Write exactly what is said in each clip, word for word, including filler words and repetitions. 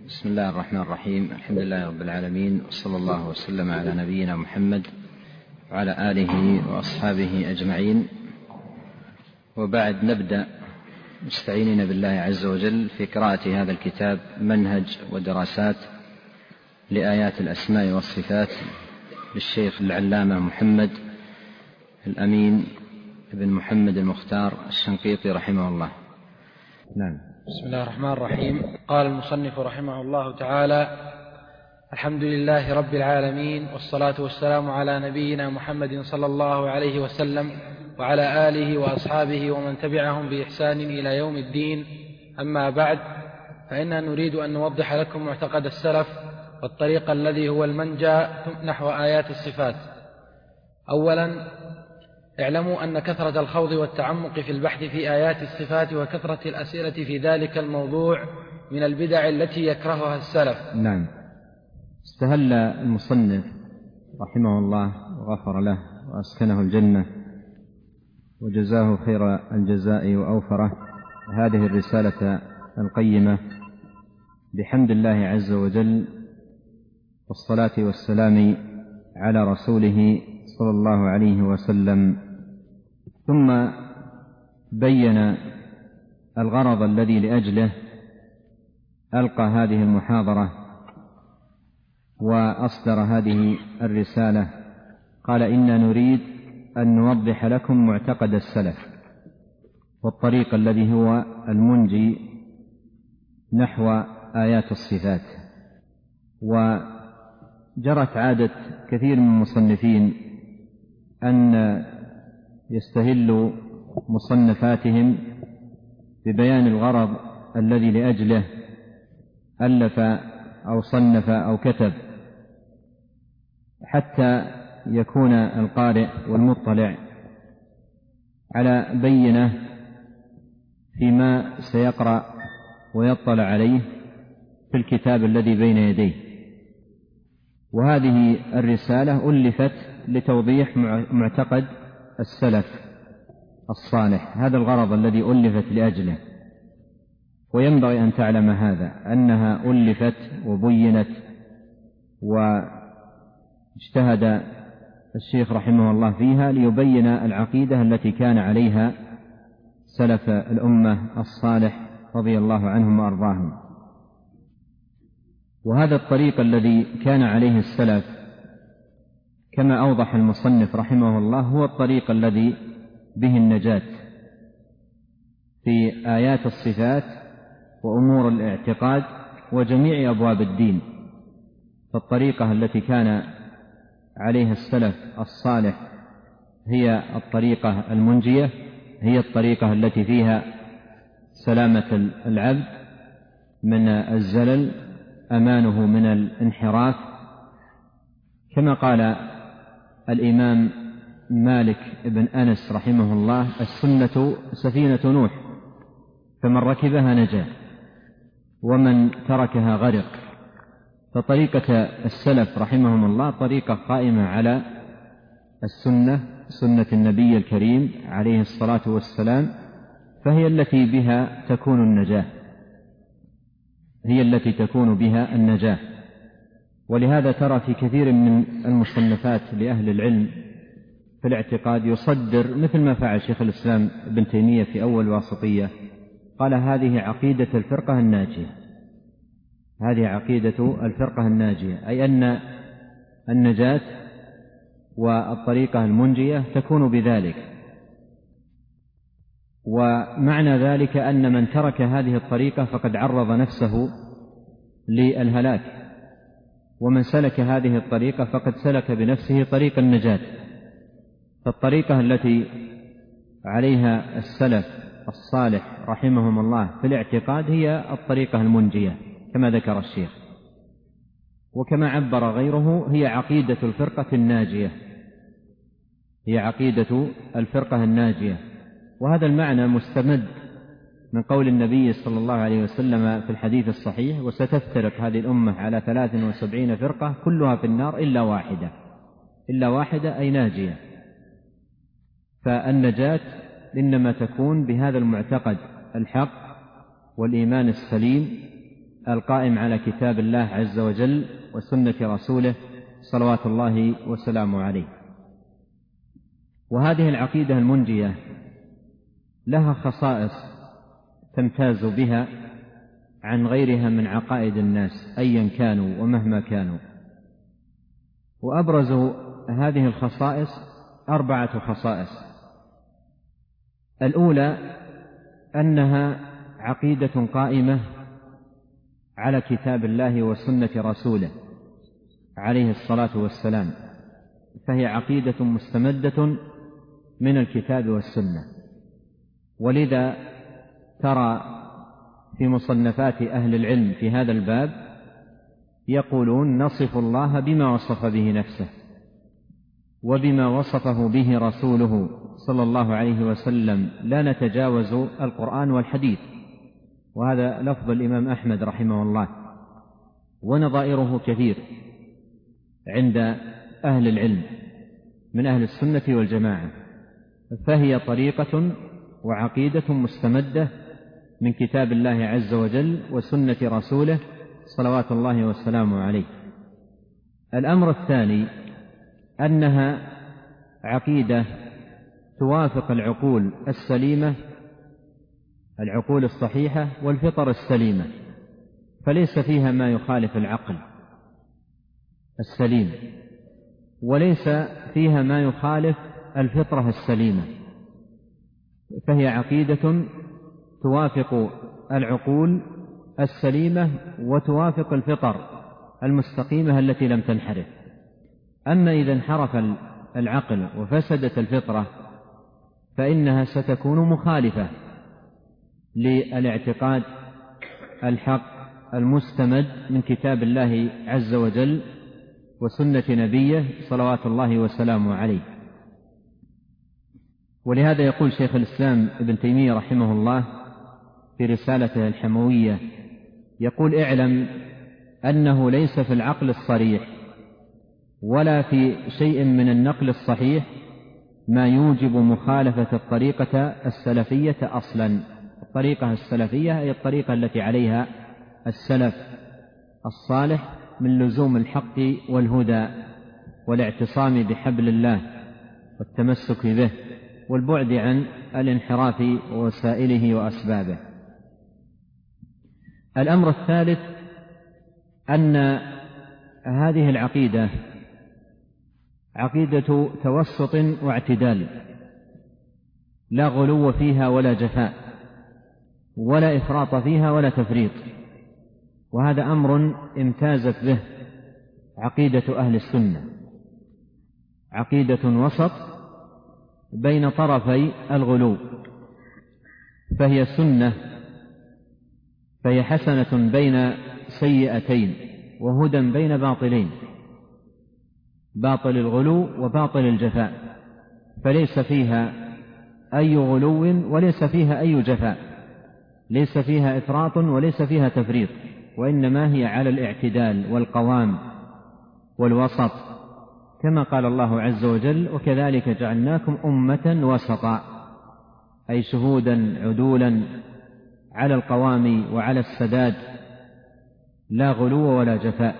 بسم الله الرحمن الرحيم. الحمد لله رب العالمين، وصلى الله وسلم على نبينا محمد وعلى آله وأصحابه أجمعين. وبعد، نبدأ مستعينين بالله عز وجل في قراءة هذا الكتاب، منهج ودراسات لآيات الأسماء والصفات للشيخ العلامة محمد الأمين بن محمد المختار الشنقيطي رحمه الله. نعم. بسم الله الرحمن الرحيم. قال المصنف رحمه الله تعالى: الحمد لله رب العالمين، والصلاة والسلام على نبينا محمد صلى الله عليه وسلم وعلى آله وأصحابه ومن تبعهم بإحسان إلى يوم الدين. أما بعد، فإننا نريد أن نوضح لكم معتقد السلف والطريق الذي هو المنجى نحو آيات الصفات. أولا، اعلموا أن كثرة الخوض والتعمق في البحث في آيات الصفات وكثرة الأسئلة في ذلك الموضوع من البدع التي يكرهها السلف. نعم. استهل المصنف رحمه الله وغفر له وأسكنه الجنة وجزاه خير الجزاء وأوفره هذه الرسالة القيمة بحمد الله عز وجل، والصلاة والسلام على رسوله صلى الله عليه وسلم. ثم بين الغرض الذي لأجله ألقى هذه المحاضرة وأصدر هذه الرسالة. قال: إنا نريد أن نوضح لكم معتقد السلف والطريق الذي هو المنجي نحو آيات الصفات. وجرت عادة كثير من المصنفين أن يستهلوا مصنفاتهم ببيان الغرض الذي لأجله ألف أو صنف أو كتب، حتى يكون القارئ والمطلع على بينة فيما سيقرأ ويطلع عليه في الكتاب الذي بين يديه. وهذه الرسالة ألفت لتوضيح معتقد السلف الصالح، هذا الغرض الذي ألفت لأجله. وينبغي أن تعلم هذا، أنها ألفت وبينت واجتهد الشيخ رحمه الله فيها ليبين العقيدة التي كان عليها سلف الأمة الصالح رضي الله عنهم وأرضاهم. وهذا الطريق الذي كان عليه السلف كما أوضح المصنف رحمه الله هو الطريق الذي به النجاة في آيات الصفات وأمور الاعتقاد وجميع أبواب الدين. فالطريقة التي كان عليها السلف الصالح هي الطريقة المنجية، هي الطريقة التي فيها سلامة العبد من الزلل، أمانه من الانحراف. كما قال الإمام مالك بن أنس رحمه الله: السنة سفينة نوح، فمن ركبها نجا ومن تركها غرق. فطريقة السلف رحمهم الله طريقة قائمة على السنة، سنة النبي الكريم عليه الصلاة والسلام، فهي التي بها تكون النجاة، هي التي تكون بها النجاة. ولهذا ترى في كثير من المصنفات لأهل العلم في الاعتقاد يصدر مثل ما فعل شيخ الإسلام ابن تيمية في أول واسطية، قال: هذه عقيدة الفرقة الناجية، هذه عقيدة الفرقة الناجية، أي أن النجاة والطريقة المنجية تكون بذلك. ومعنى ذلك أن من ترك هذه الطريقة فقد عرض نفسه للهلاك، ومن سلك هذه الطريقة فقد سلك بنفسه طريق النجاة. فالطريقة التي عليها السلف الصالح رحمهم الله في الاعتقاد هي الطريقة المنجية كما ذكر الشيخ، وكما عبر غيره هي عقيدة الفرقة الناجية، هي عقيدة الفرقة الناجية. وهذا المعنى مستمد من قول النبي صلى الله عليه وسلم في الحديث الصحيح: وستفترق هذه الأمة على ثلاث وسبعين فرقة كلها في النار إلا واحدة، إلا واحدة أي ناجية. فالنجاة إنما تكون بهذا المعتقد الحق والإيمان السليم القائم على كتاب الله عز وجل وسنة رسوله صلوات الله وسلامه عليه. وهذه العقيدة المنجية لها خصائص تمتاز بها عن غيرها من عقائد الناس أيا كانوا ومهما كانوا. وأبرز هذه الخصائص أربعة خصائص. الأولى أنها عقيدة قائمة على كتاب الله وسنة رسوله عليه الصلاة والسلام، فهي عقيدة مستمدة من الكتاب والسنة. ولذا ترى في مصنفات أهل العلم في هذا الباب يقولون نصف الله بما وصف به نفسه وبما وصفه به رسوله صلى الله عليه وسلم، لا نتجاوز القرآن والحديث. وهذا لفظ الإمام أحمد رحمه الله، ونظائره كثير عند أهل العلم من أهل السنة والجماعة. فهي طريقة وعقيدة مستمدة من كتاب الله عز وجل وسنة رسوله صلوات الله والسلام عليه. الأمر الثاني أنها عقيدة توافق العقول السليمة، العقول الصحيحة والفطر السليمة، فليس فيها ما يخالف العقل السليم، وليس فيها ما يخالف الفطرة السليمة، فهي عقيدة توافق العقول السليمة وتوافق الفطر المستقيمة التي لم تنحرف. أما إذا انحرف العقل وفسدت الفطرة فإنها ستكون مخالفة للاعتقاد الحق المستمد من كتاب الله عز وجل وسنة نبيه صلوات الله وسلامه عليه. ولهذا يقول شيخ الإسلام ابن تيمية رحمه الله في رسالته الحموية، يقول: اعلم أنه ليس في العقل الصريح ولا في شيء من النقل الصحيح ما يوجب مخالفة الطريقة السلفية أصلا. الطريقة السلفية هي الطريقة التي عليها السلف الصالح من لزوم الحق والهدى والاعتصام بحبل الله والتمسك به والبعد عن الانحراف ووسائله وأسبابه. الأمر الثالث أن هذه العقيدة عقيدة توسط واعتدال، لا غلو فيها ولا جفاء ولا إفراط فيها ولا تفريط. وهذا أمر امتازت به عقيدة أهل السنة، عقيدة وسط بين طرفي الغلو، فهي سنة، فهي حسنة بين سيئتين وهدى بين باطلين، باطل الغلو وباطل الجفاء، فليس فيها أي غلو وليس فيها أي جفاء، ليس فيها إفراط وليس فيها تفريط، وإنما هي على الاعتدال والقوام والوسط، كما قال الله عز وجل: وكذلك جعلناكم أمة وسطا، أي شهودا عدولا على القوام وعلى السداد، لا غلو ولا جفاء.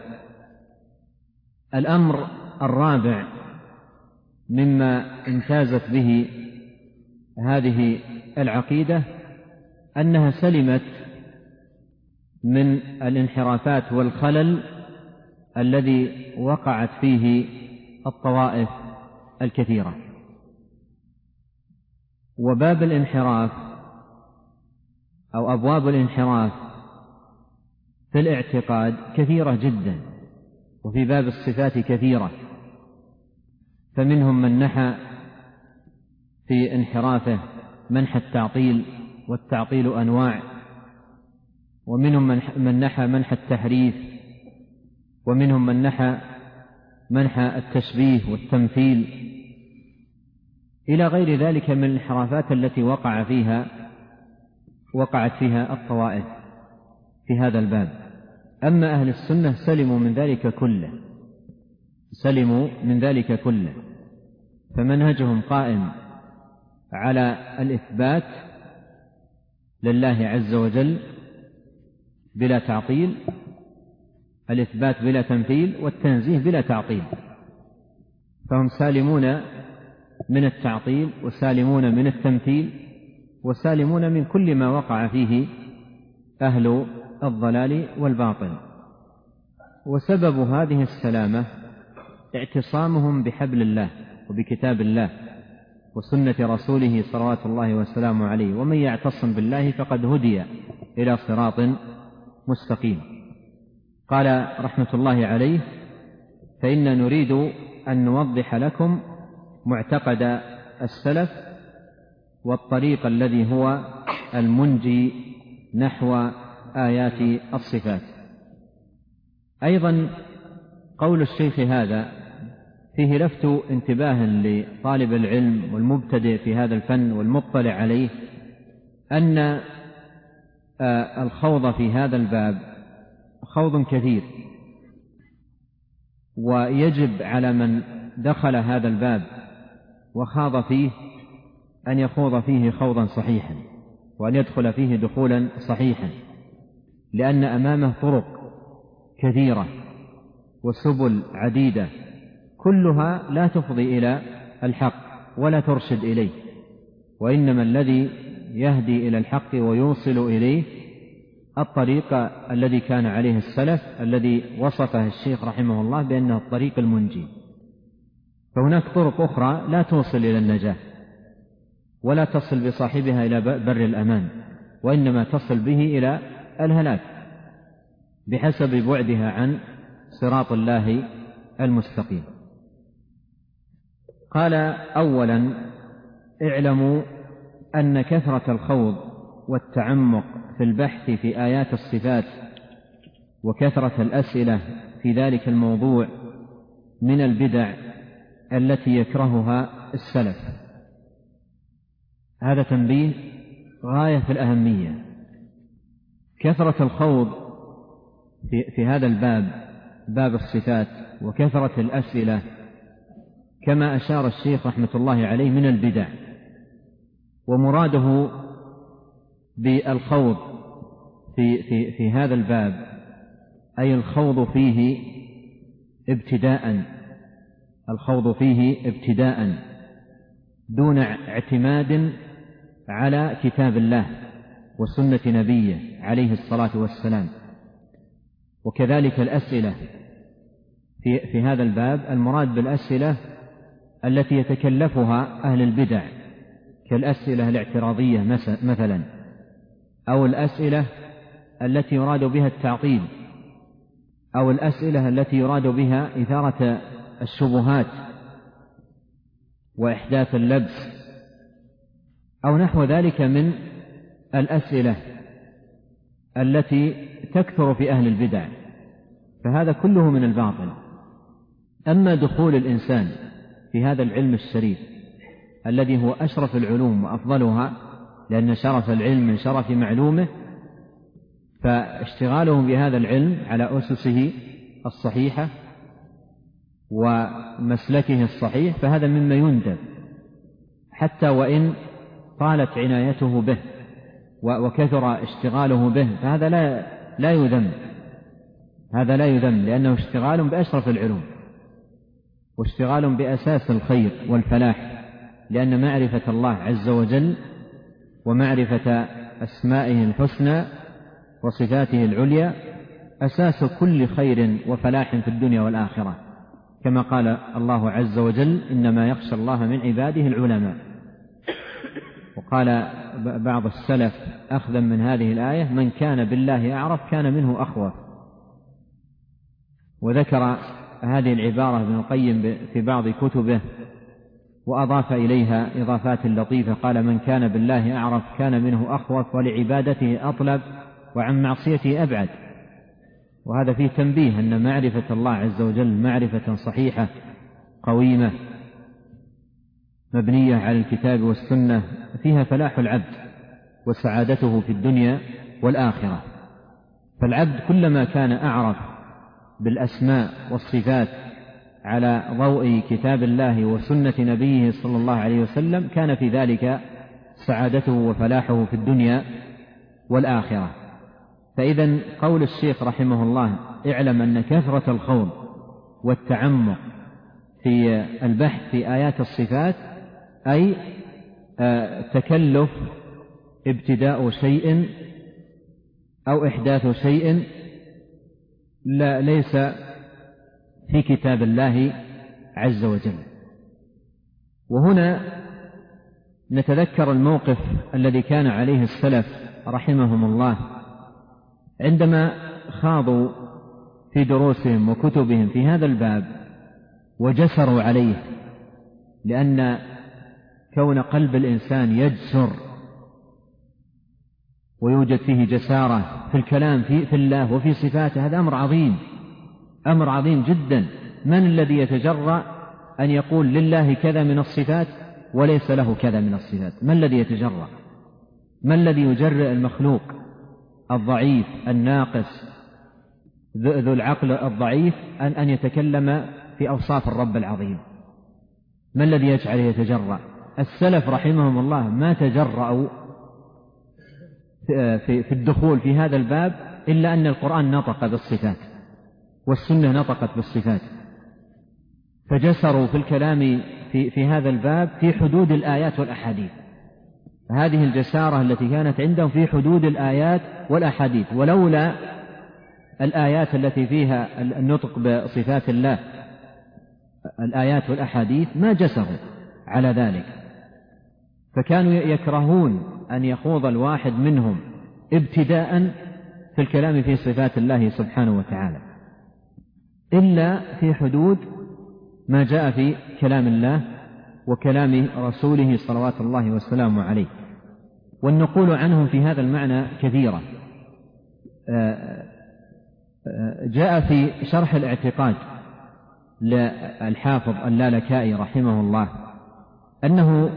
الأمر الرابع مما امتازت به هذه العقيدة أنها سلمت من الانحرافات والخلل الذي وقعت فيه الطوائف الكثيرة. وباب الانحراف أو أبواب الانحراف في الاعتقاد كثيرة جدا، وفي باب الصفات كثيرة، فمنهم من نحى في انحرافه منح التعطيل، والتعطيل أنواع، ومنهم من نحى منح التحريف، ومنهم من نحى منح التشبيه والتمثيل، إلى غير ذلك من الانحرافات التي وقع فيها وقعت فيها الطوائف في هذا الباب. أما أهل السنة سلموا من ذلك كله، سلموا من ذلك كله، فمنهجهم قائم على الإثبات لله عز وجل بلا تعطيل، الإثبات بلا تمثيل، والتنزيه بلا تعطيل. فهم سالمون من التعطيل وسالمون من التمثيل وسالمون من كل ما وقع فيه أهل الضلال والباطل. وسبب هذه السلامة اعتصامهم بحبل الله وبكتاب الله وسنة رسوله صلوات الله وسلامه عليه، ومن يعتصم بالله فقد هدي إلى صراط مستقيم. قال رحمة الله عليه: فإن نريد أن نوضح لكم معتقد السلف والطريق الذي هو المنجي نحو آيات الصفات. أيضا قول الشيخ هذا فيه لفت انتباه لطالب العلم والمبتدئ في هذا الفن والمطلع عليه أن الخوض في هذا الباب خوض كثير، ويجب على من دخل هذا الباب وخاض فيه أن يخوض فيه خوضا صحيحا، وأن يدخل فيه دخولا صحيحا، لأن أمامه طرق كثيرة وسبل عديدة كلها لا تفضي إلى الحق ولا ترشد إليه، وإنما الذي يهدي إلى الحق ويوصل إليه الطريق الذي كان عليه السلف، الذي وصفه الشيخ رحمه الله بأنه الطريق المنجي. فهناك طرق أخرى لا توصل إلى النجاة ولا تصل بصاحبها إلى بر الأمان، وإنما تصل به إلى الهلاك بحسب بعدها عن صراط الله المستقيم. قال: أولا اعلموا أن كثرة الخوض والتعمق في البحث في آيات الصفات وكثرة الأسئلة في ذلك الموضوع من البدع التي يكرهها السلف. هذا تنبيه غاية في الأهمية. كثرة الخوض في, في هذا الباب، باب الصفات، وكثرة الأسئلة كما أشار الشيخ رحمة الله عليه من البدع. ومراده بالخوض في, في, في هذا الباب أي الخوض فيه ابتداء الخوض فيه ابتداء دون اعتماد على كتاب الله وسنة نبيه عليه الصلاة والسلام. وكذلك الأسئلة في, في هذا الباب المراد بالأسئلة التي يتكلفها أهل البدع، كالأسئلة الاعتراضية مثلا، أو الأسئلة التي يراد بها التعطيل، أو الأسئلة التي يراد بها إثارة الشبهات وإحداث اللبس، أو نحو ذلك من الأسئلة التي تكثر في أهل البدع، فهذا كله من الباطل. أما دخول الإنسان في هذا العلم الشريف الذي هو أشرف العلوم وأفضلها، لأن شرف العلم من شرف معلومه، فاشتغالهم بهذا العلم على أسسه الصحيحة ومسلكه الصحيح فهذا مما يندب، حتى وإن طالت عنايته به وكثر اشتغاله به، فهذا لا لا يذم، هذا لا يذم، لأنه اشتغال بأشرف العلوم واشتغال بأساس الخير والفلاح، لأن معرفة الله عز وجل ومعرفة أسمائه الحسنى وصفاته العليا أساس كل خير وفلاح في الدنيا والآخرة، كما قال الله عز وجل: إنما يخشى الله من عباده العلماء. وقال بعض السلف أخذا من هذه الآية: من كان بالله أعرف كان منه أخوف. وذكر هذه العبارة ابن القيم في بعض كتبه وأضاف إليها إضافات لطيفة، قال: من كان بالله أعرف كان منه أخوف ولعبادته أطلب وعن معصيته أبعد. وهذا فيه تنبيه أن معرفة الله عز وجل معرفة صحيحة قويمة مبنية على الكتاب والسنة فيها فلاح العبد وسعادته في الدنيا والآخرة. فالعبد كلما كان أعرف بالأسماء والصفات على ضوء كتاب الله وسنة نبيه صلى الله عليه وسلم كان في ذلك سعادته وفلاحه في الدنيا والآخرة. فإذا قول الشيخ رحمه الله اعلم أن كثرة الخوض والتعمق في البحث في آيات الصفات أي تكلف ابتداء شيء أو إحداث شيء لا ليس في كتاب الله عز وجل. وهنا نتذكر الموقف الذي كان عليه السلف رحمهم الله عندما خاضوا في دروسهم وكتبهم في هذا الباب وجسروا عليه، لأن كون قلب الإنسان يجسر ويوجد فيه جسارة في الكلام في, في الله وفي صفاته هذا أمر عظيم، أمر عظيم جدا. من الذي يتجرأ أن يقول لله كذا من الصفات وليس له كذا من الصفات؟ ما الذي يتجرأ؟ ما الذي يجرئ المخلوق الضعيف الناقص ذو العقل الضعيف أن, أن يتكلم في أوصاف الرب العظيم؟ ما الذي يجعله يتجرأ؟ السلف رحمهم الله ما تجرأوا في, في الدخول في هذا الباب إلا أن القرآن نطق بالصفات والسنة نطقت بالصفات، فجسروا في الكلام في, في هذا الباب في حدود الآيات والأحاديث. هذه الجسارة التي كانت عندهم في حدود الآيات والأحاديث، ولولا الآيات التي فيها النطق بصفات الله الآيات والأحاديث ما جسروا على ذلك. فكانوا يكرهون أن يخوض الواحد منهم ابتداء في الكلام في صفات الله سبحانه وتعالى إلا في حدود ما جاء في كلام الله وكلام رسوله صلوات الله والسلام عليه. والنقول عنهم في هذا المعنى كثيرة. جاء في شرح الاعتقاد للحافظ اللالكائي رحمه الله أنه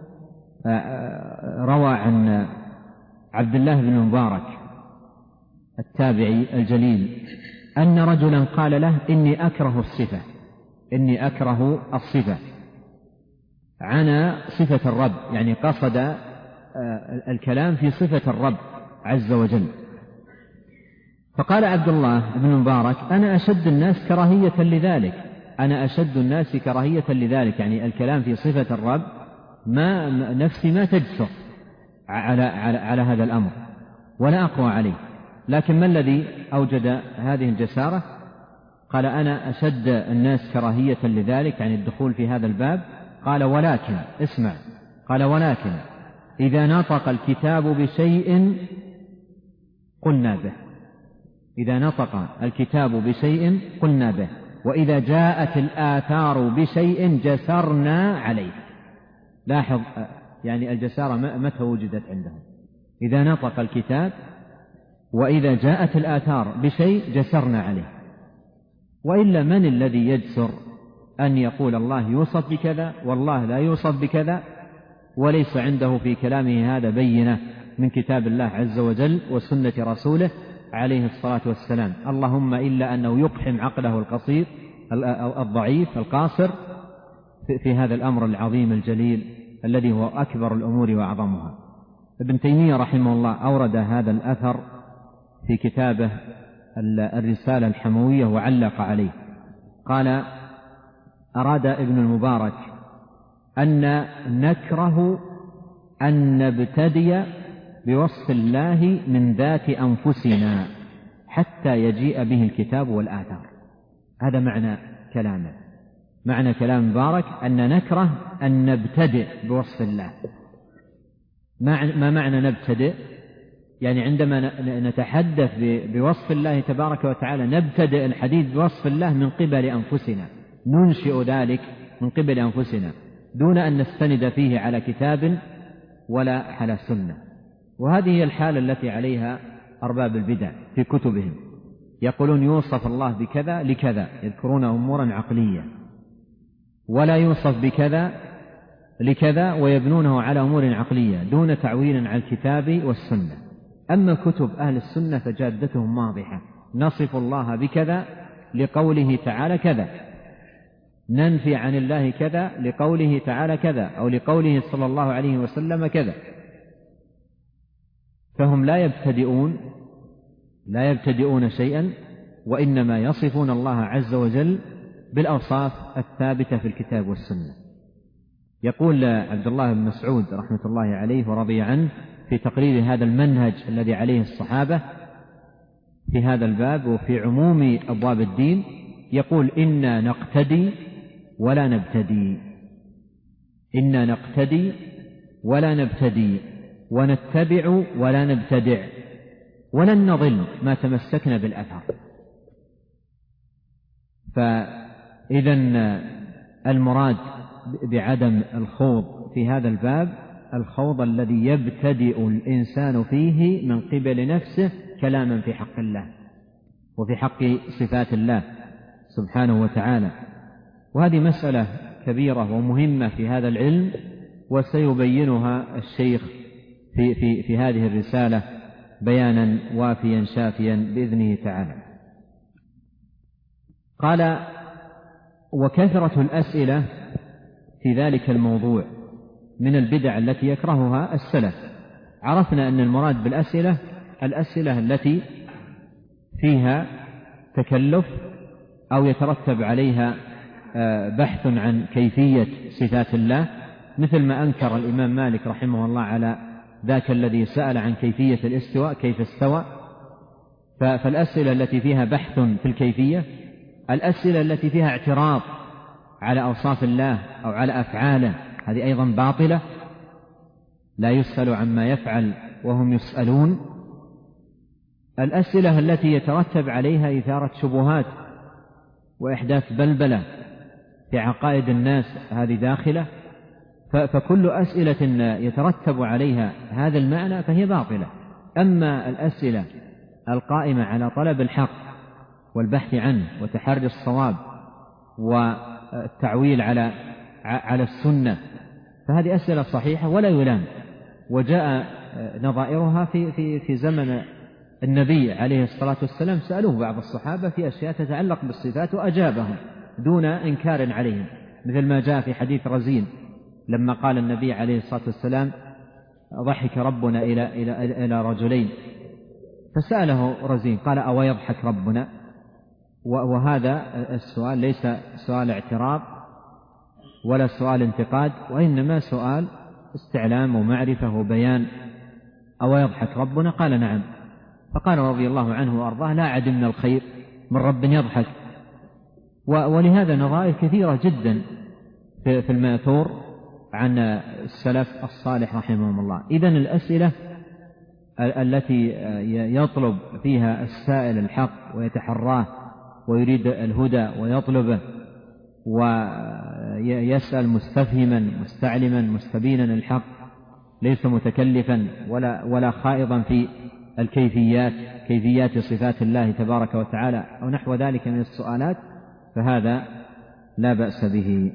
روى عن عبد الله بن مبارك التابعي الجليل أن رجلا قال له إني أكره الصفة إني أكره الصفة عن صفة الرب، يعني قصد الكلام في صفة الرب عز وجل. فقال عبد الله بن مبارك أنا أشد الناس كراهية لذلك أنا أشد الناس كراهية لذلك يعني الكلام في صفة الرب ما نفسي ما تجسر على, على, على هذا الأمر ولا أقوى عليه. لكن ما الذي أوجد هذه الجسارة؟ قال أنا أشد الناس كراهية لذلك يعني الدخول في هذا الباب. قال ولكن اسمع قال ولكن إذا نطق الكتاب بشيء قلنا به إذا نطق الكتاب بشيء قلنا به وإذا جاءت الآثار بشيء جسرنا عليه. لاحظ يعني الجسارة متى وجدت عندهم؟ إذا نطق الكتاب وإذا جاءت الآثار بشيء جسرنا عليه. وإلا من الذي يجسر أن يقول الله يوصف بكذا والله لا يوصف بكذا وليس عنده في كلامه هذا بينة من كتاب الله عز وجل وسنة رسوله عليه الصلاة والسلام؟ اللهم إلا أنه يقحم عقله القصير الضعيف القاصر في هذا الأمر العظيم الجليل الذي هو أكبر الأمور وأعظمها. ابن تيمية رحمه الله أورد هذا الأثر في كتابه الرسالة الحموية وعلق عليه. قال أراد ابن المبارك أن نكره أن نبتدي بوصف الله من ذات أنفسنا حتى يجيء به الكتاب والآثار. هذا معنى كلامه. معنى كلام مبارك أن نكره أن نبتدئ بوصف الله. ما معنى نبتدئ؟ يعني عندما نتحدث بوصف الله تبارك وتعالى نبتدئ الحديث بوصف الله من قبل أنفسنا، ننشئ ذلك من قبل أنفسنا دون أن نستند فيه على كتاب ولا على سنة. وهذه هي الحالة التي عليها أرباب البدع في كتبهم، يقولون يوصف الله بكذا لكذا، يذكرون أمورا عقلية، ولا يوصف بكذا لكذا ويبنونه على أمور عقلية دون تعويل على الكتاب والسنة. أما كتب أهل السنة فجادتهم واضحة، نصف الله بكذا لقوله تعالى كذا، ننفي عن الله كذا لقوله تعالى كذا أو لقوله صلى الله عليه وسلم كذا. فهم لا يبتدئون لا يبتدئون شيئا، وإنما يصفون الله عز وجل بالأوصاف الثابتة في الكتاب والسنة. يقول عبد الله بن مسعود رحمة الله عليه ورضي عنه في تقرير هذا المنهج الذي عليه الصحابة في هذا الباب وفي عموم أبواب الدين، يقول: إنا نقتدي ولا نبتدي، إنا نقتدي ولا نبتدي، ونتبع ولا نبتدع، ولن نضل ما تمسكنا بالأثر. فإذا المراد بعدم الخوض في هذا الباب الخوض الذي يبتدئ الإنسان فيه من قبل نفسه كلاما في حق الله وفي حق صفات الله سبحانه وتعالى. وهذه مسألة كبيرة ومهمة في هذا العلم، وسيبينها الشيخ في, في, في هذه الرسالة بيانا وافيا شافيا بإذنه تعالى. قال: وكثرة الأسئلة في ذلك الموضوع من البدع التي يكرهها السلف. عرفنا أن المراد بالأسئلة الأسئلة التي فيها تكلف أو يترتب عليها بحث عن كيفية صفات الله، مثل ما أنكر الإمام مالك رحمه الله على ذاك الذي سأل عن كيفية الاستواء كيف استوى. فالأسئلة التي فيها بحث في الكيفية، الأسئلة التي فيها اعتراض على أوصاف الله أو على أفعاله، هذه أيضا باطلة، لا يسأل عما يفعل وهم يسألون. الأسئلة التي يترتب عليها إثارة شبهات وإحداث بلبلة في عقائد الناس، هذه داخلة. فكل أسئلة يترتب عليها هذا المعنى فهي باطلة. أما الأسئلة القائمة على طلب الحق والبحث عنه وتحري الصواب والتعويل على على السنة، فهذه أسئلة صحيحة ولا يلام، وجاء نظائرها في في في زمن النبي عليه الصلاة والسلام. سألوه بعض الصحابة في أشياء تتعلق بالصفات وأجابهم دون إنكار عليهم، مثل ما جاء في حديث رزين لما قال النبي عليه الصلاة والسلام: ضحك ربنا إلى إلى إلى رجلين، فسأله رزين قال: أو يضحك ربنا؟ وهذا السؤال ليس سؤال اعتراض ولا سؤال انتقاد، وإنما سؤال استعلام ومعرفة وبيان. أو يضحك ربنا؟ قال: نعم. فقال رضي الله عنه وأرضاه: لا عدمنا الخير من رب يضحك. ولهذا نظائر كثيرة جدا في الماثور عن السلف الصالح رحمهم الله. إذن الأسئلة التي يطلب فيها السائل الحق ويتحراه ويريد الهدى ويطلبه ويسأل مستفهما مستعلما مستبينا الحق، ليس متكلفا ولا ولا خائضا في الكيفيات كيفيات صفات الله تبارك وتعالى أو نحو ذلك من السؤالات، فهذا لا بأس به.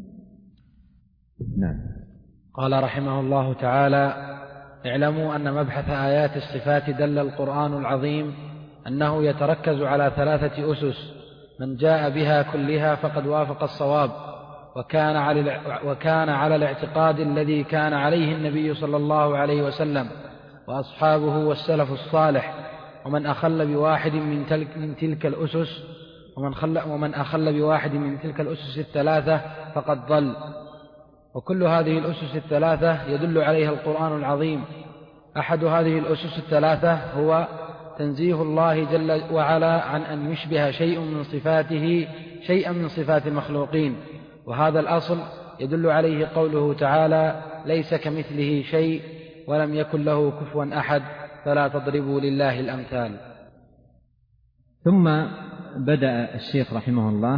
نعم. قال رحمه الله تعالى: اعلموا أن مبحث آيات الصفات دل القرآن العظيم أنه يتركز على ثلاثة أسس، من جاء بها كلها فقد وافق الصواب، وكان على وكان على الاعتقاد الذي كان عليه النبي صلى الله عليه وسلم وأصحابه والسلف الصالح. ومن أخل بواحد من تلك, من تلك الأسس ومن, خل ومن أخل بواحد من تلك الأسس الثلاثة فقد ضل. وكل هذه الأسس الثلاثة يدل عليها القرآن العظيم. أحد هذه الأسس الثلاثة هو تنزيه الله جل وعلا عن أن يشبه شيء من صفاته شيئا من صفات المخلوقين، وهذا الأصل يدل عليه قوله تعالى: ليس كمثله شيء ولم يكن له كفوا أحد فلا تضربوا لله الأمثال. ثم بدأ الشيخ رحمه الله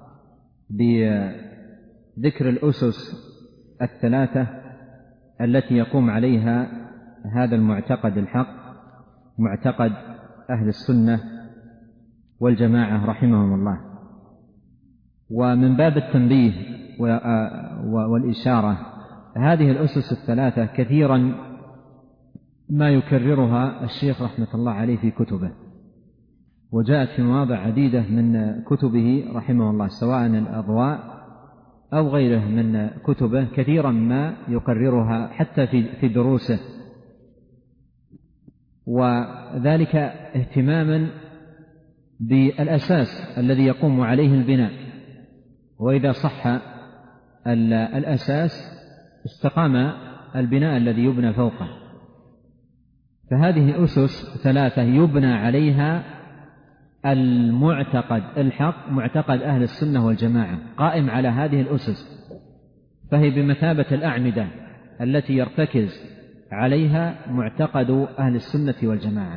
بذكر الأسس الثلاثة التي يقوم عليها هذا المعتقد الحق، معتقد أهل السنة والجماعة رحمهم الله. ومن باب التنبيه والإشارة، هذه الأسس الثلاثة كثيرا ما يكررها الشيخ رحمة الله عليه في كتبه، وجاءت في مواضع عديدة من كتبه رحمه الله، سواء الأضواء أو غيره من كتبه، كثيرا ما يقررها حتى في في دروسه. وذلك اهتماما بالأساس الذي يقوم عليه البناء، وإذا صح الأساس استقام البناء الذي يبنى فوقه. فهذه أسس ثلاثة يبنى عليها المعتقد الحق، معتقد أهل السنة والجماعة، قائم على هذه الأسس، فهي بمثابة الأعمدة التي يرتكز عليها معتقد أهل السنة والجماعة.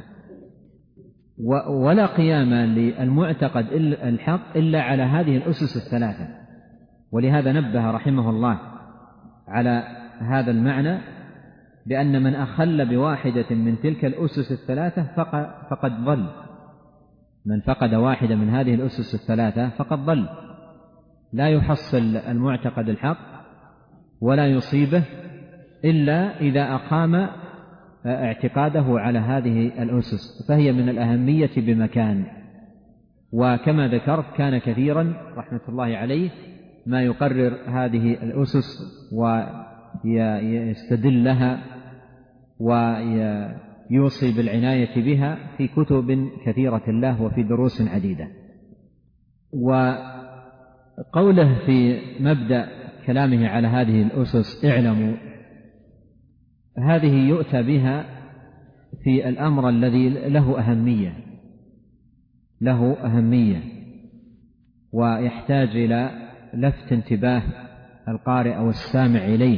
ولا قيام للمعتقد الحق إلا على هذه الأسس الثلاثة. ولهذا نبه رحمه الله على هذا المعنى بأن من أخل بواحدة من تلك الأسس الثلاثة فقد ضل. من فقد واحدة من هذه الأسس الثلاثة فقد ضل، لا يحصل المعتقد الحق ولا يصيبه إلا إذا أقام اعتقاده على هذه الأسس، فهي من الأهمية بمكان. وكما ذكرت كان كثيرا رحمة الله عليه ما يقرر هذه الأسس ويستدل لها ويوصي بالعناية بها في كتب كثيرة له وفي دروس عديدة. وقوله في مبدأ كلامه على هذه الأسس اعلموا، هذه يؤتى بها في الأمر الذي له أهمية له أهمية ويحتاج إلى لفت انتباه القارئ أو السامع إليه.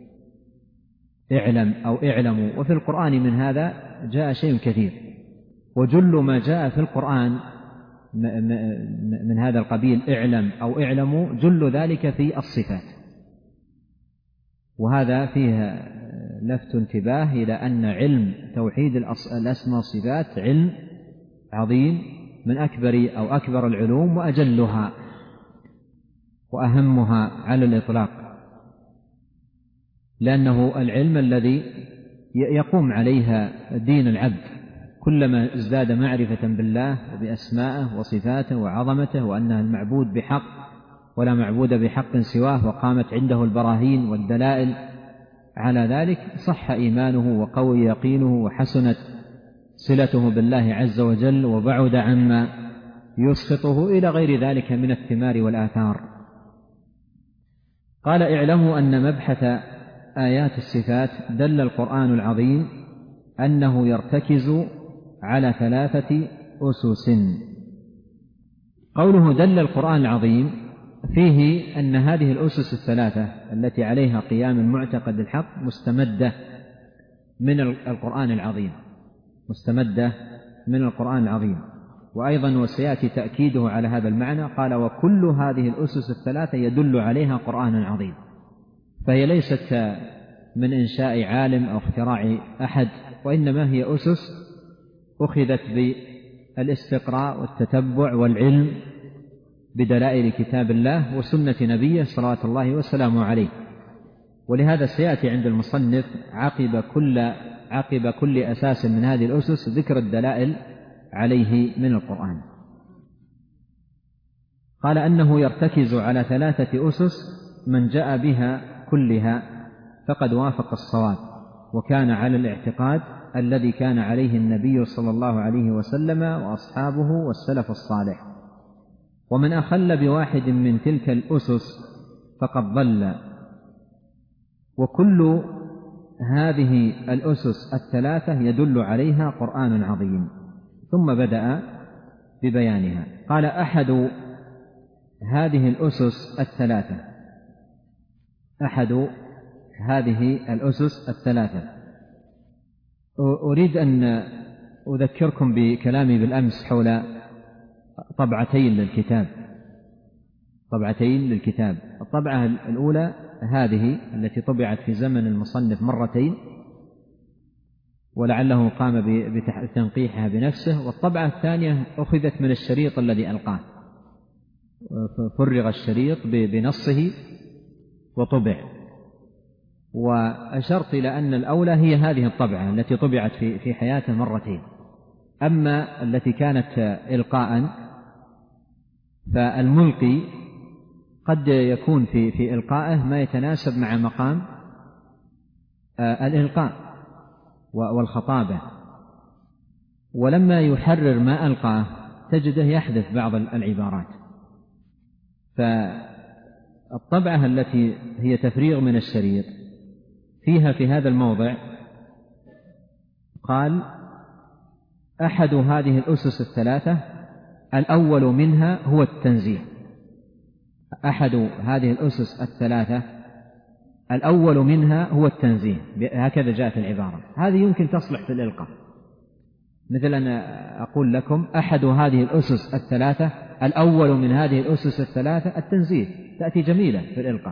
اعلم أو اعلموا. وفي القرآن من هذا جاء شيء كثير، وجل ما جاء في القرآن من هذا القبيل اعلم أو اعلموا جل ذلك في الصفات، وهذا فيه لفت انتباه إلى أن علم توحيد الأسماء والصفات علم عظيم من أكبر أو أكبر العلوم وأجلها وأهمها على الإطلاق، لأنه العلم الذي يقوم عليها دين العبد. كلما ازداد معرفة بالله وبأسمائه وصفاته وعظمته وأنه المعبود بحق ولا معبود بحق سواه، وقامت عنده البراهين والدلائل على ذلك، صح إيمانه وقوي يقينه وحسنت صلته بالله عز وجل وبعد عما يسخطه إلى غير ذلك من الثمار والآثار. قال اعلموا أن مبحث آيات الصفات دل القرآن العظيم أنه يرتكز على ثلاثة أسس. قوله دل القرآن العظيم فيه أن هذه الأسس الثلاثة التي عليها قيام المعتقد الحق مستمدة من القرآن العظيم مستمدة من القرآن العظيم. وأيضا وسيأتي تأكيده على هذا المعنى، قال وكل هذه الأسس الثلاثة يدل عليها قرآن عظيم، فهي ليست من إنشاء عالم أو اختراع أحد، وإنما هي أسس أخذت بالاستقراء والتتبع والعلم بدلائل كتاب الله وسنة نبيه صلوات الله وسلامه عليه. ولهذا سيأتي عند المصنف عقب كل عقب كل أساس من هذه الأسس ذكر الدلائل عليه من القرآن. قال أنه يرتكز على ثلاثة أسس، من جاء بها كلها فقد وافق الصواب وكان على الاعتقاد الذي كان عليه النبي صلى الله عليه وسلم وأصحابه والسلف الصالح. ومن أخل بواحد من تلك الأسس فقد ضل. وكل هذه الأسس الثلاثة يدل عليها قرآن عظيم. ثم بدأ ببيانها. قال أحد هذه الأسس الثلاثة أحد هذه الأسس الثلاثة أريد أن أذكركم بكلامي بالأمس حول طبعتين للكتاب طبعتين للكتاب الطبعة الأولى هذه التي طبعت في زمن المصنف مرتين ولعله قام بتنقيحها بنفسه، والطبعة الثانية أخذت من الشريط الذي ألقاه، فرغ الشريط بنصه وطبع. وأشرت إلى أن الأولى هي هذه الطبعة التي طبعت في في حياته مرتين. أما التي كانت إلقاء فالملقي قد يكون في في إلقائه ما يتناسب مع مقام الإلقاء والخطابة، ولما يحرر ما ألقاه تجده يحذف بعض العبارات. فالطبعة التي هي تفريغ من الشريط فيها في هذا الموضع قال: أحد هذه الأسس الثلاثة الأول منها هو التنزيه. أحد هذه الأسس الثلاثة الأول منها هو التنزيه، هكذا جاءت العبارة. هذه يمكن تصلح في الإلقاء، مثل أن أقول لكم: أحد هذه الأسس الثلاثة الأول من هذه الأسس الثلاثة التنزيه، تأتي جميلة في الإلقاء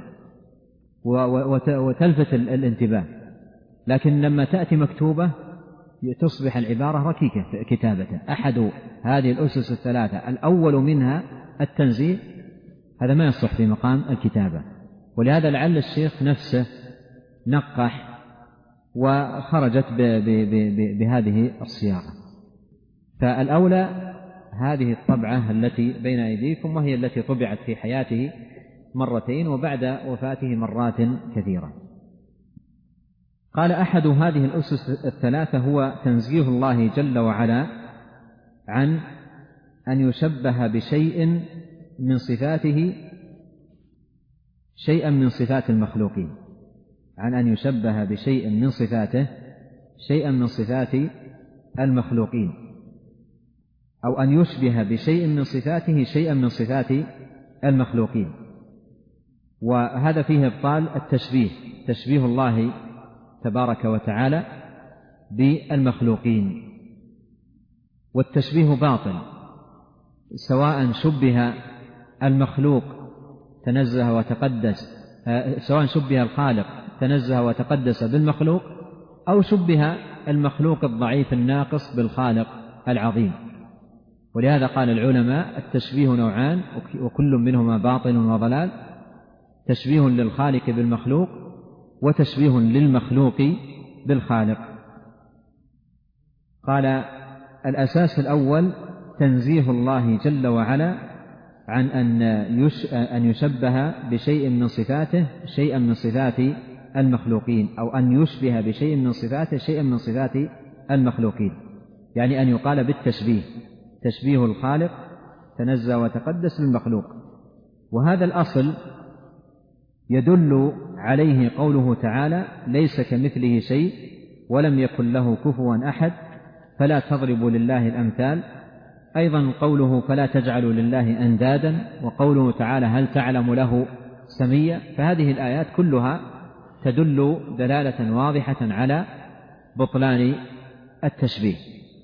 وتلفت الانتباه. لكن لما تأتي مكتوبة تصبح العبارة ركيكة في كتابته. أحد هذه الأسس الثلاثة الأول منها التنزيه، هذا ما يصح في مقام الكتابة. ولهذا لعل الشيخ نفسه نقح وخرجت بهذه الصياغة. فالأولى هذه الطبعة التي بين أيديكم، وهي التي طبعت في حياته مرتين وبعد وفاته مرات كثيرة. قال: أحد هذه الأسس الثلاثة هو تنزيه الله جل وعلا عن أن يشبه بشيء من صفاته شيئا من صفات المخلوقين، عن أن يشبه بشيء من صفاته شيئا من صفات المخلوقين، أو أن يشبه بشيء من صفاته شيئا من صفات المخلوقين. وهذا فيه إبطال التشبيه، تشبيه الله تبارك وتعالى بالمخلوقين. والتشبيه باطل، سواء شبه المخلوق تنزه وتقدس، سواء شبه الخالق تنزه وتقدس بالمخلوق، أو شبه المخلوق الضعيف الناقص بالخالق العظيم. ولهذا قال العلماء: التشبيه نوعان وكل منهما باطل وضلال: تشبيه للخالق بالمخلوق، وتشبيه للمخلوق بالخالق. قال: الأساس الأول تنزيه الله جل وعلا عن أن يشبه بشيء من صفاته شيئا من صفات المخلوقين، أو أن يشبه بشيء من صفاته شيئا من صفات المخلوقين، يعني أن يقال بالتشبيه، تشبيه الخالق تنزه وتقدس بالمخلوق. وهذا الأصل يدل عليه قوله تعالى: ليس كمثله شيء ولم يكن له كفوا أحد فلا تضربوا لله الأمثال. أيضا قوله: فلا تجعلوا لله أندادا، وقوله تعالى: هل تعلم له سميا. فهذه الآيات كلها تدل دلالة واضحة على بطلان التشبيه.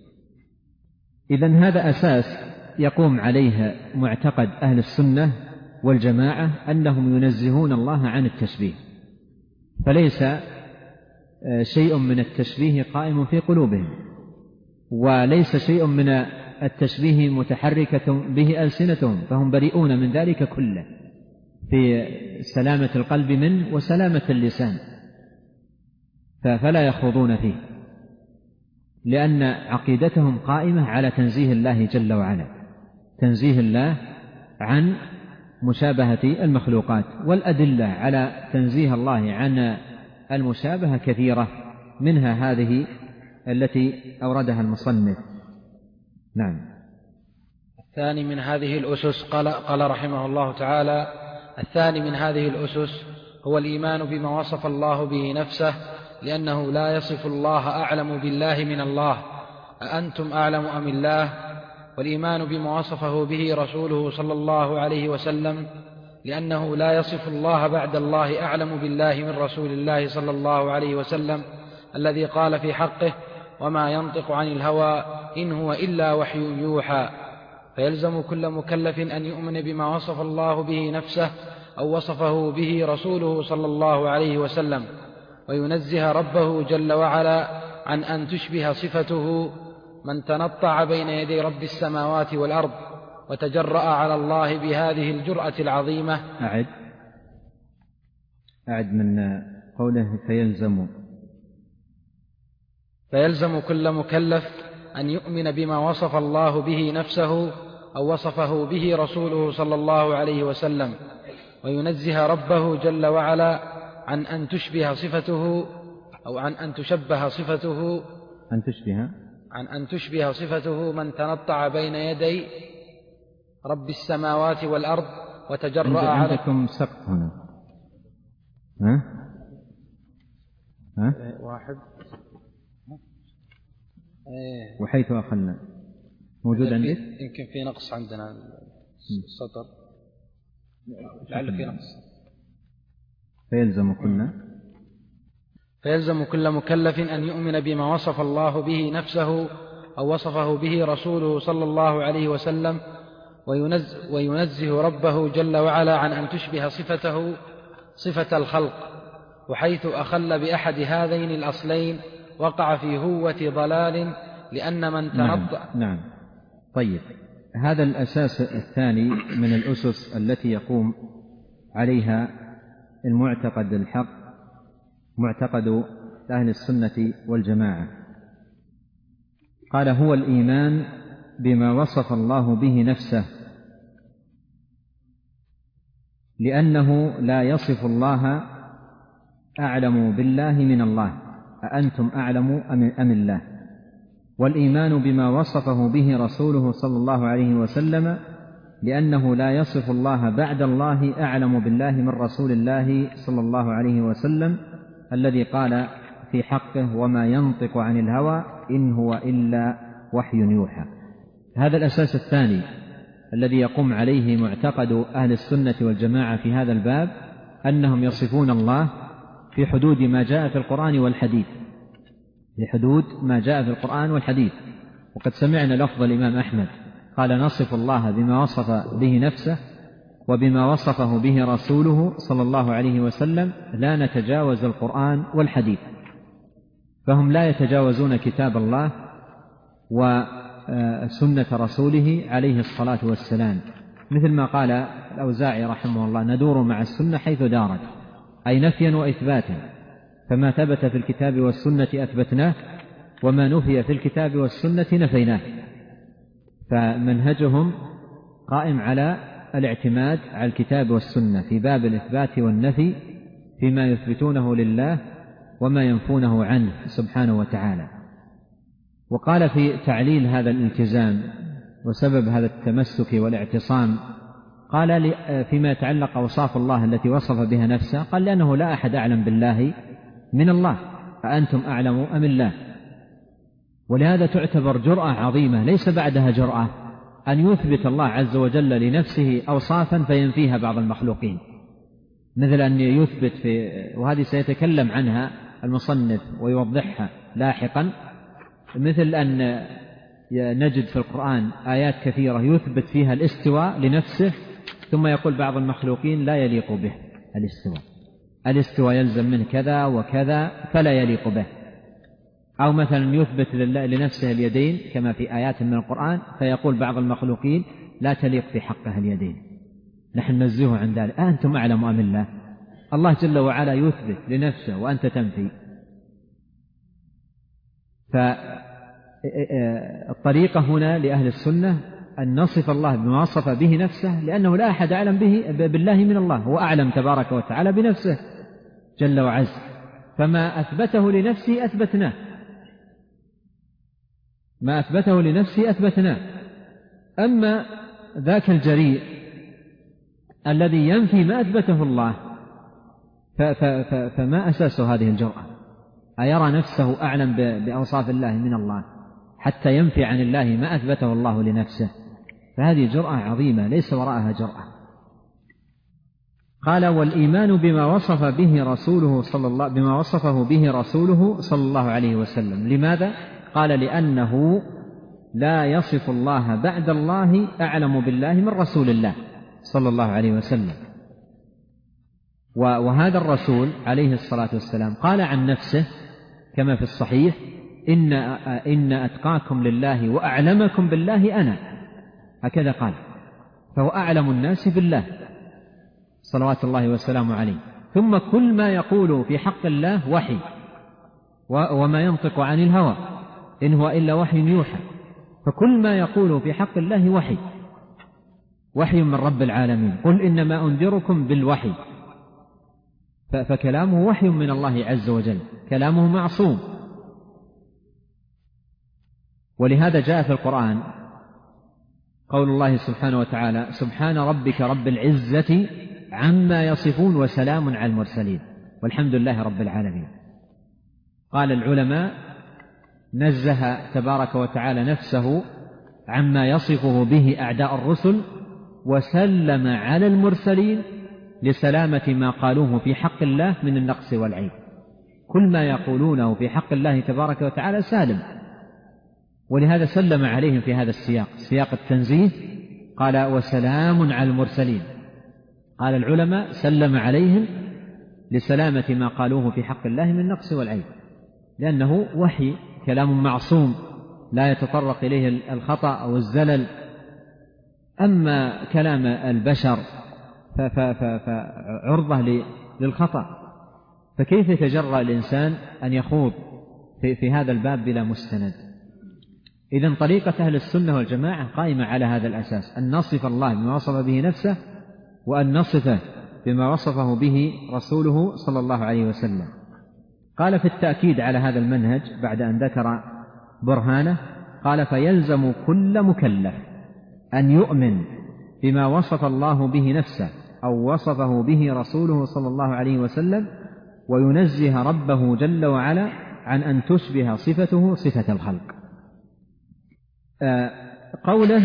إذن هذا أساس يقوم عليه معتقد أهل السنة والجماعة، أنهم ينزهون الله عن التشبيه، فليس شيء من التشبيه قائم في قلوبهم، وليس شيء من التشبيه متحركة به ألسنتهم، فهم بريئون من ذلك كله في سلامة القلب منه وسلامة اللسان، فلا يخوضون فيه، لأن عقيدتهم قائمة على تنزيه الله جل وعلا، تنزيه الله عن مشابهة المخلوقات. والأدلة على تنزيه الله عن المشابهة كثيرة، منها هذه التي أوردها المصنف. نعم. الثاني من هذه الأسس قال, قال رحمه الله تعالى: الثاني من هذه الأسس هو الإيمان بما وصف الله به نفسه، لأنه لا يصف الله أعلم بالله من الله، أأنتم أعلم أم الله؟ والإيمان بما وصفه به رسوله صلى الله عليه وسلم، لأنه لا يصف الله بعد الله أعلم بالله من رسول الله صلى الله عليه وسلم، الذي قال في حقه: وما ينطق عن الهوى إن هو إلا وحي يوحى. فيلزم كل مكلف أن يؤمن بما وصف الله به نفسه أو وصفه به رسوله صلى الله عليه وسلم، وينزه ربه جل وعلا عن أن تشبه صفته من تنطع بين يدي رب السماوات والأرض وتجرأ على الله بهذه الجرأة العظيمة. أعد أعد من قوله: فيلزم فيلزم كل مكلف أن يؤمن بما وصف الله به نفسه أو وصفه به رسوله صلى الله عليه وسلم، وينزه ربه جل وعلا عن أن تشبه صفته أو عن أن تشبه صفته أن تشبه عن أن تشبه صفته من تنطع بين يدي رب السماوات والأرض وتجرأ على عندكم سقف هنا. ها؟ ها؟ واحد إيه. وحيث أخلنا موجود عندك؟ يمكن في نقص عندنا السطر، لعل في نقص. فيلزم كلنا فيلزم كل مكلف أن يؤمن بما وصف الله به نفسه أو وصفه به رسوله صلى الله عليه وسلم، وينزه, وينزه ربه جل وعلا عن أن تشبه صفته صفة الخلق، وحيث أخل بأحد هذين الأصلين وقع في هوة ضلال، لأن من تنطع. نعم, نعم. طيب، هذا الأساس الثاني من الأسس التي يقوم عليها المعتقد الحق، معتقد أهل السنة والجماعة. قال: هو الإيمان بما وصف الله به نفسه، لأنه لا يصف الله أعلم بالله من الله، أأنتم أعلم أم الله؟ والإيمان بما وصفه به رسوله صلى الله عليه وسلم، لأنه لا يصف الله بعد الله أعلم بالله من رسول الله صلى الله عليه وسلم، الذي قال في حقه: وما ينطق عن الهوى إن هو إلا وحي يوحى. هذا الأساس الثاني الذي يقوم عليه معتقد أهل السنة والجماعة في هذا الباب، أنهم يصفون الله في حدود ما جاء في القرآن والحديث، في حدود ما جاء في القرآن والحديث. وقد سمعنا لفظ الإمام أحمد قال: نصف الله بما وصف به نفسه وبما وصفه به رسوله صلى الله عليه وسلم، لا نتجاوز القرآن والحديث. فهم لا يتجاوزون كتاب الله وسنة رسوله عليه الصلاة والسلام، مثل ما قال الأوزاعي رحمه الله: ندور مع السنة حيث دارت، أي نفيا وإثباتا، فما ثبت في الكتاب والسنة أثبتناه، وما نفي في الكتاب والسنة نفيناه. فمنهجهم قائم على الاعتماد على الكتاب والسنة في باب الإثبات والنفي، فيما يثبتونه لله وما ينفونه عنه سبحانه وتعالى. وقال في تعليل هذا الالتزام وسبب هذا التمسك والاعتصام، قال فيما يتعلق أوصاف الله التي وصف بها نفسه، قال: لأنه لا أحد أعلم بالله من الله، أأنتم أعلم أم الله؟ ولهذا تعتبر جرأة عظيمة ليس بعدها جرأة أن يثبت الله عز وجل لنفسه أوصافا فينفيها بعض المخلوقين، مثل أن يثبت في، وهذه سيتكلم عنها المصنف ويوضحها لاحقا، مثل أن نجد في القرآن آيات كثيرة يثبت فيها الاستواء لنفسه، ثم يقول بعض المخلوقين لا يليق به الاستواء، الاستواء يلزم منه كذا وكذا فلا يليق به. أو مثلا يثبت لنفسه اليدين كما في آيات من القرآن، فيقول بعض المخلوقين لا تليق في حقها اليدين، نحن ننزهه عن ذلك. أنتم أعلم أم الله؟ الله جل وعلا يثبت لنفسه وأنت تنفي. فالطريقة هنا لأهل السنة أن نصف الله بما وصف به نفسه، لأنه لا أحد أعلم به بالله من الله، هو أعلم تبارك وتعالى بنفسه جل وعز، فما أثبته لنفسه أثبتناه، ما أثبته لنفسه أثبتناه. أما ذاك الجريء الذي ينفي ما أثبته الله فما أساس هذه الجرأة؟ أيرى نفسه أعلم بأوصاف الله من الله حتى ينفي عن الله ما أثبته الله لنفسه؟ فهذه جرأة عظيمة ليس وراءها جرأة. قال: والإيمان بما وصف به رسوله صلى الله بما وصفه به رسوله صلى الله عليه وسلم. لماذا؟ قال: لأنه لا يصف الله بعد الله أعلم بالله من رسول الله صلى الله عليه وسلم. وهذا الرسول عليه الصلاة والسلام قال عن نفسه كما في الصحيح: إن, إن أتقاكم لله وأعلمكم بالله أنا، هكذا قال، فهو أعلم الناس بالله صلوات الله وسلامه عليه. ثم كل ما يقول في حق الله وحي، وما ينطق عن الهوى إن هو إلا وحي يوحى، فكل ما يقول في حق الله وحي، وحي من رب العالمين. قل إنما أنذركم بالوحي، فكلامه وحي من الله عز وجل، كلامه معصوم. ولهذا جاء في القرآن قول الله سبحانه وتعالى: سبحان ربك رب العزة عما يصفون وسلام على المرسلين والحمد لله رب العالمين. قال العلماء: نزه تبارك وتعالى نفسه عما يصفه به أعداء الرسل، وسلم على المرسلين لسلامة ما قالوه في حق الله من النقص والعيب. كل ما يقولونه في حق الله تبارك وتعالى سالم، ولهذا سلم عليهم في هذا السياق، سياق التنزيه. قال: وسلام على المرسلين. قال العلماء: سلم عليهم لسلامة ما قالوه في حق الله من النقص والعيب، لأنه وحي، كلام معصوم لا يتطرق إليه الخطأ أو الزلل. أما كلام البشر فعرضة للخطأ، فكيف يتجرأ الإنسان أن يخوض في, في هذا الباب بلا مستند؟ إذن طريقة أهل السنة والجماعة قائمة على هذا الأساس، أن نصف الله بما وصف به نفسه، وأن نصفه بما وصفه به رسوله صلى الله عليه وسلم. قال في التأكيد على هذا المنهج بعد أن ذكر برهانه، قال: فيلزم كل مكلف أن يؤمن بما وصف الله به نفسه أو وصفه به رسوله صلى الله عليه وسلم، وينزه ربه جل وعلا عن أن تشبه صفته صفة الخلق. قوله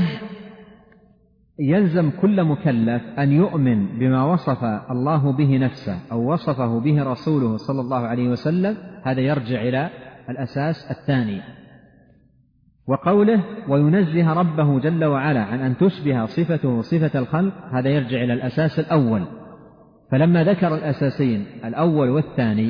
يلزم كل مكلف أن يؤمن بما وصف الله به نفسه أو وصفه به رسوله صلى الله عليه وسلم، هذا يرجع إلى الأساس الثاني. وقوله وينزه ربه جل وعلا عن أن تشبه صفته صفة الخلق، هذا يرجع إلى الأساس الأول. فلما ذكر الأساسين الأول والثاني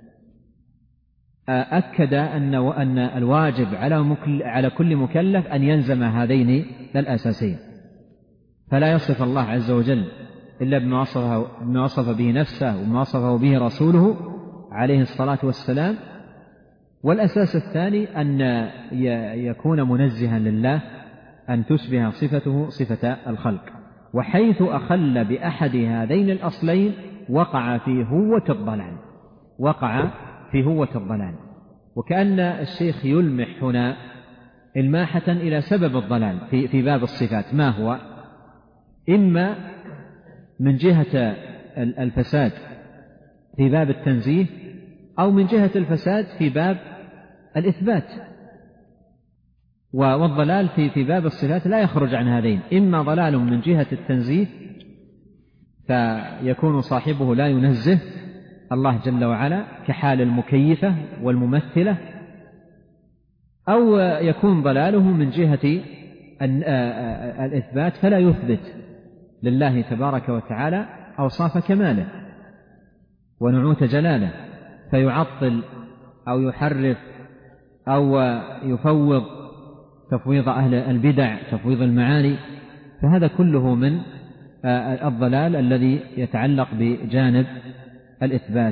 أكد أن الواجب على كل مكلف أن يلزم هذين الأساسين، فلا يصف الله عز وجل إلا بما بما وصف به نفسه وما وصفه به رسوله عليه الصلاة والسلام. والأساس الثاني أن يكون منزها لله، أن تشبه صفته صفة الخلق. وحيث أخل بأحد هذين الأصلين وقع في هوة الضلال، وقع في هوة الضلال. وكأن الشيخ يلمح هنا إلماحة إلى سبب الضلال في, في باب الصفات، ما هو؟ إما من جهة الفساد في باب التنزيه، أو من جهة الفساد في باب الإثبات. والضلال في في باب الصفات لا يخرج عن هذين، إما ضلال من جهة التنزيه فيكون صاحبه لا ينزه الله جل وعلا كحال المكيفة والممثلة، أو يكون ضلاله من جهة الإثبات فلا يثبت لله تبارك وتعالى أوصاف كماله ونعوت جلاله، فيعطل أو يحرف أو يفوض تفويض أهل البدع، تفويض المعاني. فهذا كله من الضلال الذي يتعلق بجانب الإثبات.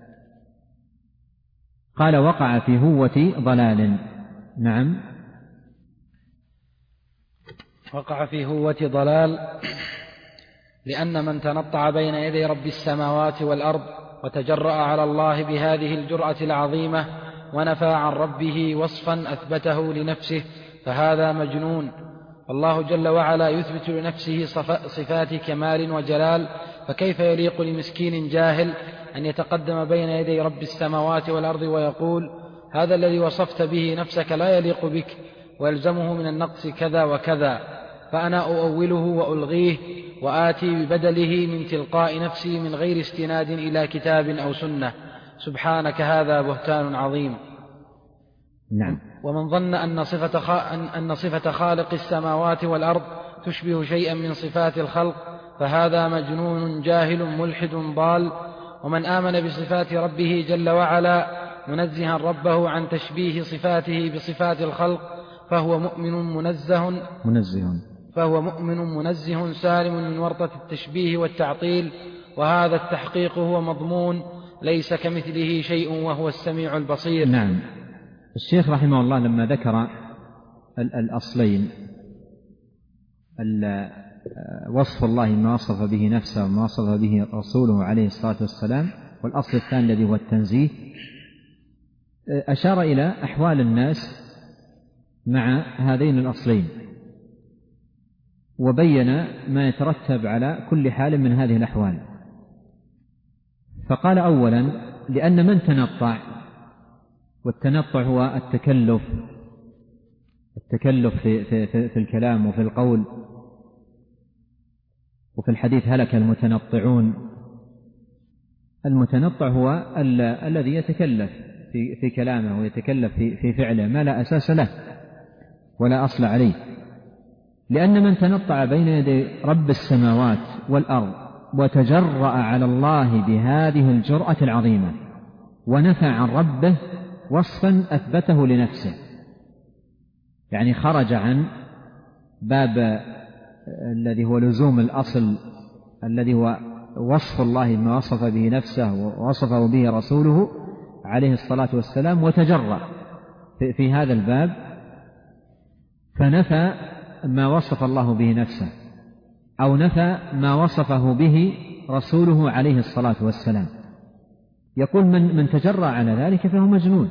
قال وقع في هوة ضلال. نعم، وقع في هوة ضلال لأن من تنطع بين يدي رب السماوات والأرض وتجرأ على الله بهذه الجرأة العظيمة ونفى عن ربه وصفا أثبته لنفسه فهذا مجنون. الله جل وعلا يثبت لنفسه صفات كمال وجلال، فكيف يليق لمسكين جاهل أن يتقدم بين يدي رب السماوات والأرض ويقول هذا الذي وصفت به نفسك لا يليق بك ويلزمه من النقص كذا وكذا، فأنا أؤوله وألغيه وآتي ببدله من تلقاء نفسي من غير استناد إلى كتاب أو سنة. سبحانك هذا بهتان عظيم. نعم. ومن ظن أن صفة, خ... أن صفة خالق السماوات والأرض تشبه شيئا من صفات الخلق فهذا مجنون جاهل ملحد ضال. ومن آمن بصفات ربه جل وعلا منزها ربه عن تشبيه صفاته بصفات الخلق فهو مؤمن منزه منزه فهو مؤمن منزه سالم من ورطة التشبيه والتعطيل، وهذا التحقيق هو مضمون ليس كمثله شيء وهو السميع البصير. نعم. الشيخ رحمه الله لما ذكر الأصلين، وصف الله ما وصف به نفسه وما وصف به رسوله عليه الصلاة والسلام، والأصل الثاني الذي هو التنزيه، أشار إلى أحوال الناس مع هذين الأصلين، وبين ما يترتب على كل حال من هذه الأحوال. فقال أولا: لأن من تنطع، والتنطع هو التكلف التكلف في, في, في, في الكلام وفي القول، وفي الحديث هلك المتنطعون. المتنطع هو ال الذي يتكلف في, في كلامه ويتكلف في, في فعله ما لا أساس له ولا أصل عليه. لأن من تنطع بين يدي رب السماوات والأرض وتجرأ على الله بهذه الجرأة العظيمة ونفى عن ربه وصفا أثبته لنفسه، يعني خرج عن باب الذي هو لزوم الأصل الذي هو وصف الله ما وصف به نفسه ووصفه به رسوله عليه الصلاة والسلام، وتجرأ في, في هذا الباب فنفى ما وصف الله به نفسه أو نفى ما وصفه به رسوله عليه الصلاة والسلام. يقول من, من تجرأ على ذلك فهو مجنون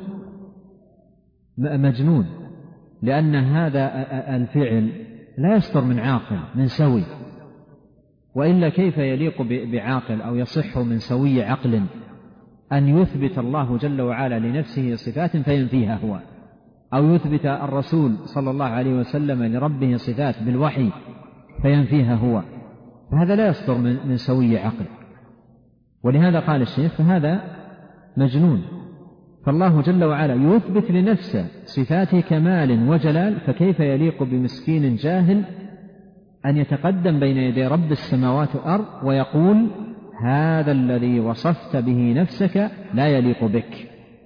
مجنون لأن هذا الفعل لا يصدر من عاقل من سوي، وإلا كيف يليق بعاقل أو يصح من سوي عقل أن يثبت الله جل وعلا لنفسه صفات فينفيها هو، أو يثبت الرسول صلى الله عليه وسلم لربه صفات بالوحي فينفيها هو؟ فهذا لا يصدر من, من سوي عقل. ولهذا قال الشيخ فهذا مجنون. فالله جل وعلا يثبت لنفسه صفات كمال وجلال، فكيف يليق بمسكين جاهل أن يتقدم بين يدي رب السماوات والأرض ويقول هذا الذي وصفت به نفسك لا يليق بك،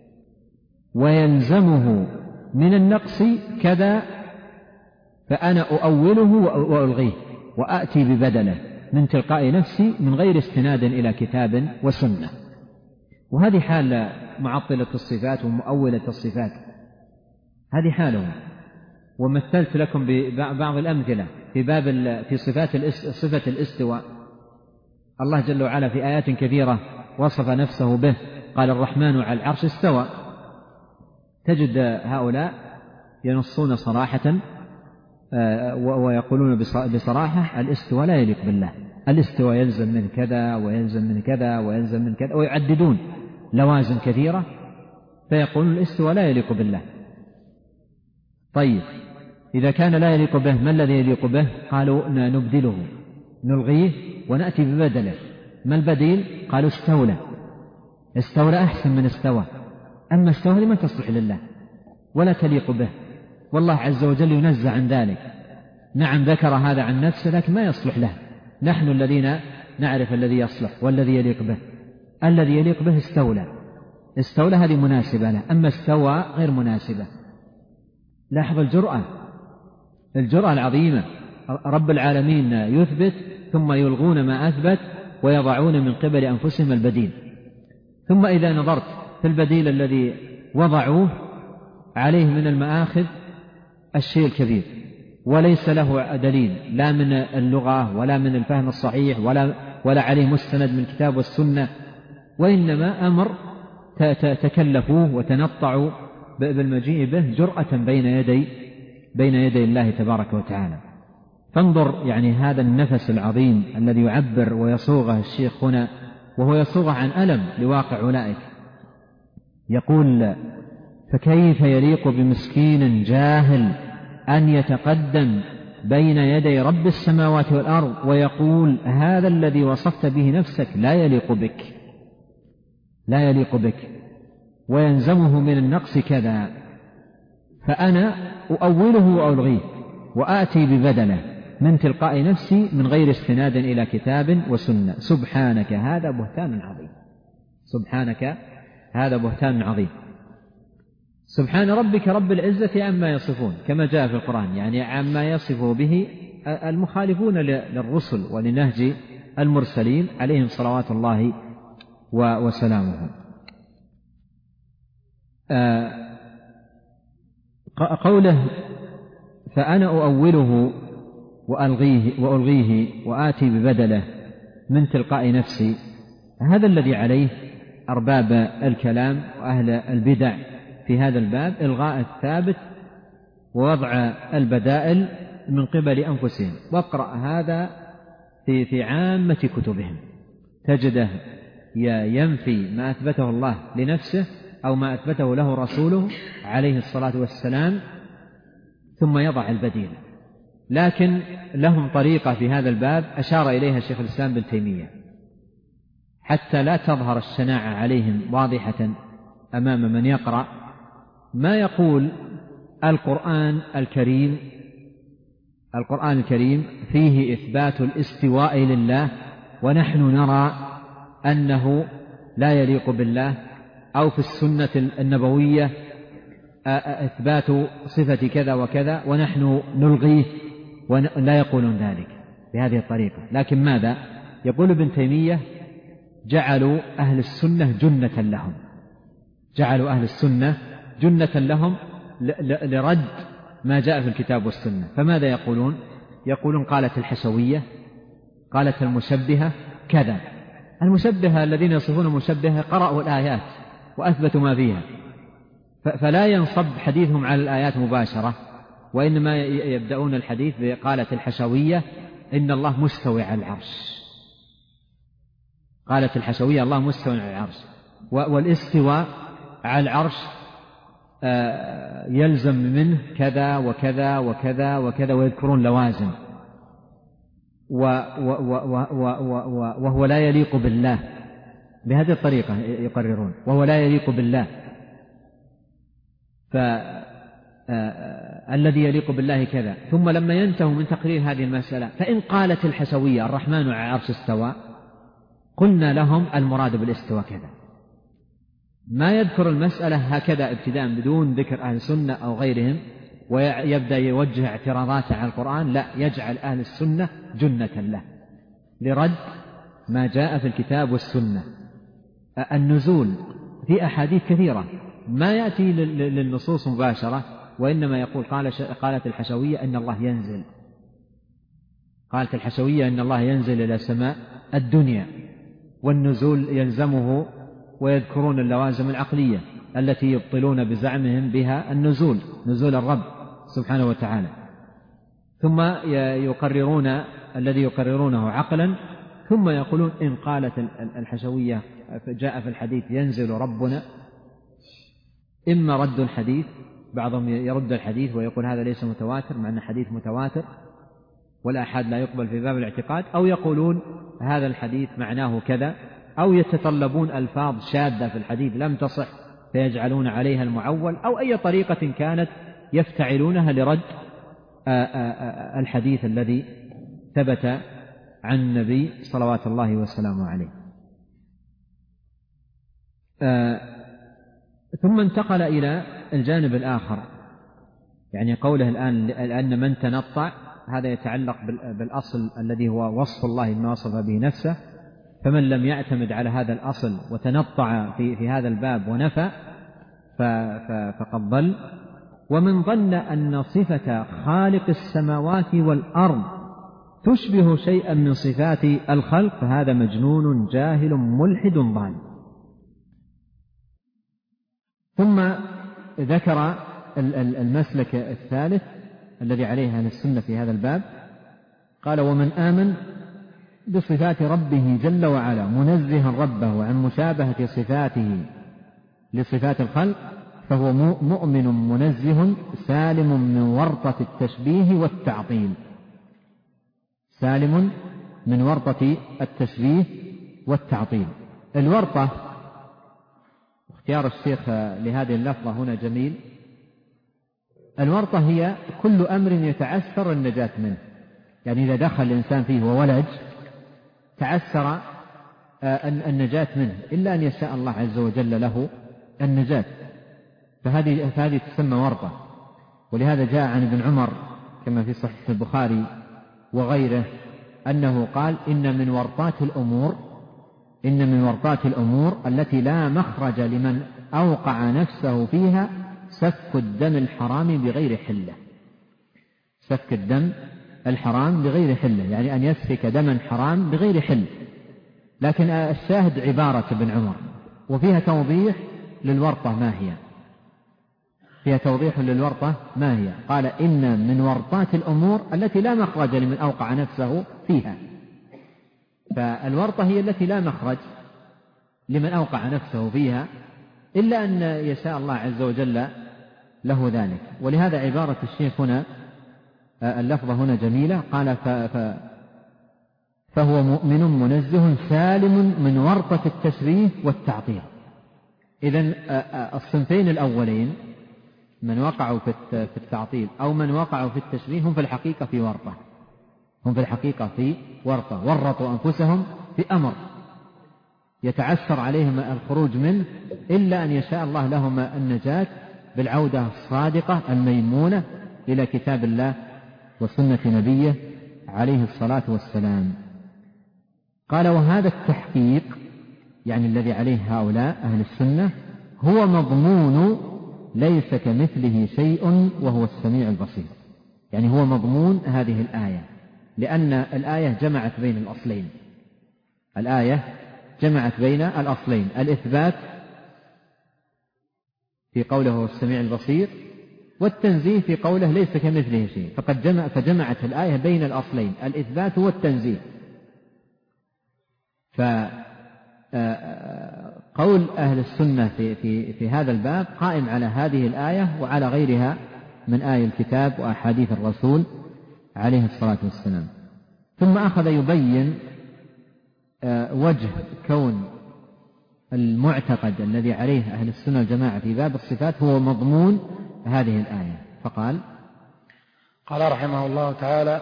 ويلزمه من النقص كذا، فأنا أؤوله وألغيه وأتي ببدله من تلقاء نفسي من غير استناد إلى كتاب وسنة. وهذه حال معطلة الصفات ومؤولة الصفات، هذه حالهم. ومثلت لكم ببعض الأمثلة في باب في صفات صفة الاستواء. الله جل وعلا في آيات كثيرة وصف نفسه به، قال الرحمن على العرش استوى. تجد هؤلاء ينصون صراحة ويقولون بصراحة الاستواء لا يليق بالله، الاستواء يلزم من كذا ويلزم من كذا ويلزم من كذا، ويعددون لوازم كثيرة فيقولون الاستواء لا يليق بالله. طيب إذا كان لا يليق به ما الذي يليق به؟ قالوا نبدله نلغيه ونأتي ببدله. ما البديل؟ قالوا استولى. استولى أحسن من استوى، أما استوى ما تصلح لله ولا تليق به، والله عز وجل ينزع عن ذلك. نعم ذكر هذا عن نفسه لكن ما يصلح له، نحن الذين نعرف الذي يصلح والذي يليق به. الذي يليق به استولى، استولى هذه مناسبة له، أما استوى غير مناسبة. لاحظ الجرأة الجرأة العظيمة، رب العالمين يثبت ثم يلغون ما أثبت ويضعون من قبل أنفسهم البديل. ثم إذا نظرت في البديل الذي وضعوه عليه من المآخذ الشيء الكبير وليس له دليل لا من اللغة ولا من الفهم الصحيح ولا, ولا عليه مستند من الكتاب والسنة، وإنما أمر تكلفوه وتنطعوا بالمجيء به جرأة بين يدي بين يدي الله تبارك وتعالى. فانظر يعني هذا النفس العظيم الذي يعبر ويصوغه الشيخ هنا، وهو يصوغه عن ألم لواقع أولئك. يقول فكيف يليق بمسكين جاهل أن يتقدم بين يدي رب السماوات والأرض ويقول هذا الذي وصفت به نفسك لا يليق بك لا يليق بك وينزمه من النقص كذا، فأنا أؤوله وألغيه وآتي ببدله من تلقاء نفسي من غير استناد إلى كتاب وسنة. سبحانك هذا بهتان عظيم، سبحانك هذا بهتان عظيم. سبحان ربك رب العزة عما يصفون، كما جاء في القرآن، يعني عما يصف به المخالفون للرسل ولنهج المرسلين عليهم صلوات الله وسلامه. قوله فأنا أؤوله وألغيه, وألغيه وآتي ببدله من تلقاء نفسي، هذا الذي عليه أرباب الكلام وأهل البدع في هذا الباب، إلغاء الثابت ووضع البدائل من قبل أنفسهم. واقرأ هذا في في عامة كتبهم، تجده ينفي ما أثبته الله لنفسه أو ما أثبته له رسوله عليه الصلاة والسلام ثم يضع البديل. لكن لهم طريقة في هذا الباب أشار إليها شيخ الإسلام ابن تيمية حتى لا تظهر الشناعة عليهم واضحة أمام من يقرأ. ما يقول القرآن الكريم القرآن الكريم فيه إثبات الاستواء لله، ونحن نرى أنه لا يليق بالله، أو في السنة النبوية إثبات صفة كذا وكذا ونحن نلغيه، ولا يقولون ذلك بهذه الطريقة. لكن ماذا يقول ابن تيمية؟ جعلوا أهل السنة جنة لهم، جعلوا أهل السنة جنة لهم لرد ما جاء في الكتاب والسنة. فماذا يقولون؟ يقولون قالت الحشوية، قالت المشبهة كذا. المشبهة الذين يصفون المشبهة قرأوا الآيات وأثبتوا ما فيها، فلا ينصب حديثهم على الآيات مباشرة، وإنما يبدأون الحديث بقالت الحشوية إن الله مستوي على العرش، قالت الحشوية الله مستوي على العرش، والاستواء على العرش يلزم منه كذا وكذا وكذا وكذا، ويذكرون لوازم، وهو لا يليق بالله. بهذه الطريقة يقررون وهو لا يليق بالله. فالذي يليق بالله كذا. ثم لما ينتهوا من تقرير هذه المسألة فإن قالت الحشوية الرحمن على العرش استوى، قلنا لهم المراد بالاستواء كذا. ما يذكر المسألة هكذا ابتداء بدون ذكر أهل السنة أو غيرهم ويبدأ يوجه اعتراضات على القرآن، لا، يجعل أهل السنة جنة له لرد ما جاء في الكتاب والسنة. النزول في أحاديث كثيرة ما يأتي للنصوص مباشرة، وإنما يقول قالت الحشوية إن الله ينزل، قالت الحشوية إن الله ينزل إلى سماء الدنيا، والنزول يلزمه، ويذكرون اللوازم العقلية التي يبطلون بزعمهم بها النزول، نزول الرب سبحانه وتعالى. ثم يقررون الذي يقررونه عقلا، ثم يقولون إن قالت الحشوية جاء في الحديث ينزل ربنا، إما رد الحديث، بعضهم يرد الحديث ويقول هذا ليس متواتر مع أن حديث متواتر والآحاد لا يقبل في باب الاعتقاد، أو يقولون هذا الحديث معناه كذا، أو يتطلبون ألفاظ شاذة في الحديث لم تصح فيجعلون عليها المعول، أو أي طريقة كانت يفتعلونها لرد الحديث الذي ثبت عن النبي صلوات الله وسلامه عليه. ثم انتقل إلى الجانب الآخر، يعني قوله الآن لأن من تنطع، هذا يتعلق بالأصل الذي هو وصف الله بما وصف به نفسه، فمن لم يعتمد على هذا الأصل وتنطع في, في هذا الباب ونفى فقد ضل. ومن ظن أن صفة خالق السماوات والأرض تشبه شيئا من صفات الخلق فهذا مجنون جاهل ملحد ضال. ثم ذكر المسلك الثالث الذي عليه أهل السنة في هذا الباب، قال ومن آمن بصفات ربه جل وعلا منزها ربه عن مشابهة صفاته لصفات الخلق فهو مؤمن منزه سالم من ورطة التشبيه والتعطيل، سالم من ورطة التشبيه والتعطيل. الورطة، اختيار الشيخ لهذه اللفظة هنا جميل. الورطة هي كل أمر يتعسر النجاة منه، يعني إذا دخل الإنسان فيه وولج تعسر النجاة منه إلا أن يشاء الله عز وجل له النجاة، فهذه, فهذه تسمى ورطة. ولهذا جاء عن ابن عمر كما في صحيح البخاري وغيره أنه قال إن من ورطات الأمور إن من ورطات الأمور التي لا مخرج لمن أوقع نفسه فيها سفك الدم الحرام بغير حله، سفك الدم الحرام بغير حله، يعني أن يسفك دما حرام بغير حل. لكن الشاهد عبارة ابن عمر وفيها توضيح للورطة ما هي. فيها توضيح للورطة ما هي. قال إن من ورطات الأمور التي لا مخرج لمن أوقع نفسه فيها. فالورطة هي التي لا مخرج لمن أوقع نفسه فيها إلا أن يشاء الله عز وجل له ذلك. ولهذا عبارة الشيخ هنا اللفظة هنا جميلة. قال ف ف فهو مؤمن منزه سالم من ورطة التشريف والتعطيل. إذن الصنفين الأولين من وقعوا في التعطيل أو من وقعوا في التشريف هم في الحقيقة في ورطة هم في الحقيقة في ورطة ورطوا أنفسهم في أمر يتعسر عليهم الخروج منه إلا أن يشاء الله لهم النجاة بالعودة الصادقة الميمونة إلى كتاب الله وسنة نبيه عليه الصلاة والسلام. قال وهذا التحقيق يعني الذي عليه هؤلاء أهل السنة هو مضمون ليس كمثله شيء وهو السميع البصير. يعني هو مضمون هذه الآية، لأن الآية جمعت بين الأصلين. الآية جمعت بين الأصلين، الإثبات في قوله هو السميع البصير، والتنزيه في قوله ليس كمثله شيء. فقد جمع فجمعت الآية بين الأصلين الإثبات والتنزيه. فقول أهل السنة في, في, في هذا الباب قائم على هذه الآية وعلى غيرها من آي الكتاب وأحاديث الرسول عليه الصلاة والسلام. ثم أخذ يبين وجه كون المعتقد الذي عليه أهل السنة والجماعة في باب الصفات هو مضمون هذه الآية. فقال قال رحمه الله تعالى: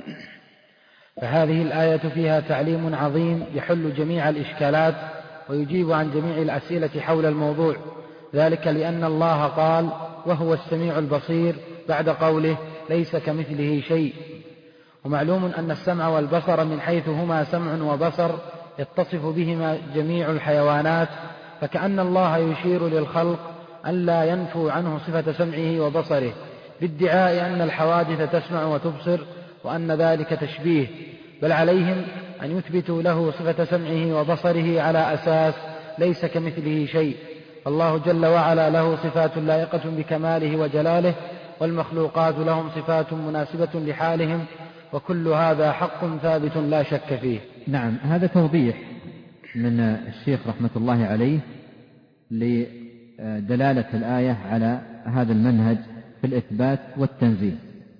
فهذه الآية فيها تعليم عظيم يحل جميع الإشكالات ويجيب عن جميع الأسئلة حول الموضوع، ذلك لأن الله قال وهو السميع البصير بعد قوله ليس كمثله شيء. ومعلوم أن السمع والبصر من حيث هما سمع وبصر يتصف بهما جميع الحيوانات، فكأن الله يشير للخلق أن لا ينفوا عنه صفة سمعه وبصره بادعاء أن الحوادث تسمع وتبصر وأن ذلك تشبيه، بل عليهم أن يثبتوا له صفة سمعه وبصره على أساس ليس كمثله شيء. الله جل وعلا له صفات لائقة بكماله وجلاله، والمخلوقات لهم صفات مناسبة لحالهم، وكل هذا حق ثابت لا شك فيه. نعم، هذا توضيح من الشيخ رحمة الله عليه لدلالة الآية على هذا المنهج في الإثبات والتنزيه.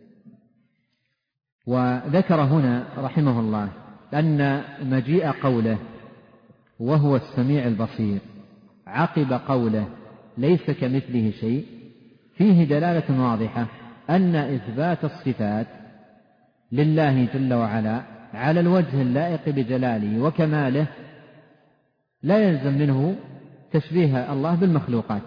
وذكر هنا رحمه الله أن مجيء قوله وهو السميع البصير عقب قوله ليس كمثله شيء فيه دلالة واضحة أن إثبات الصفات لله جل وعلا على الوجه اللائق بجلاله وكماله لا يلزم منه تشبيه الله بالمخلوقات.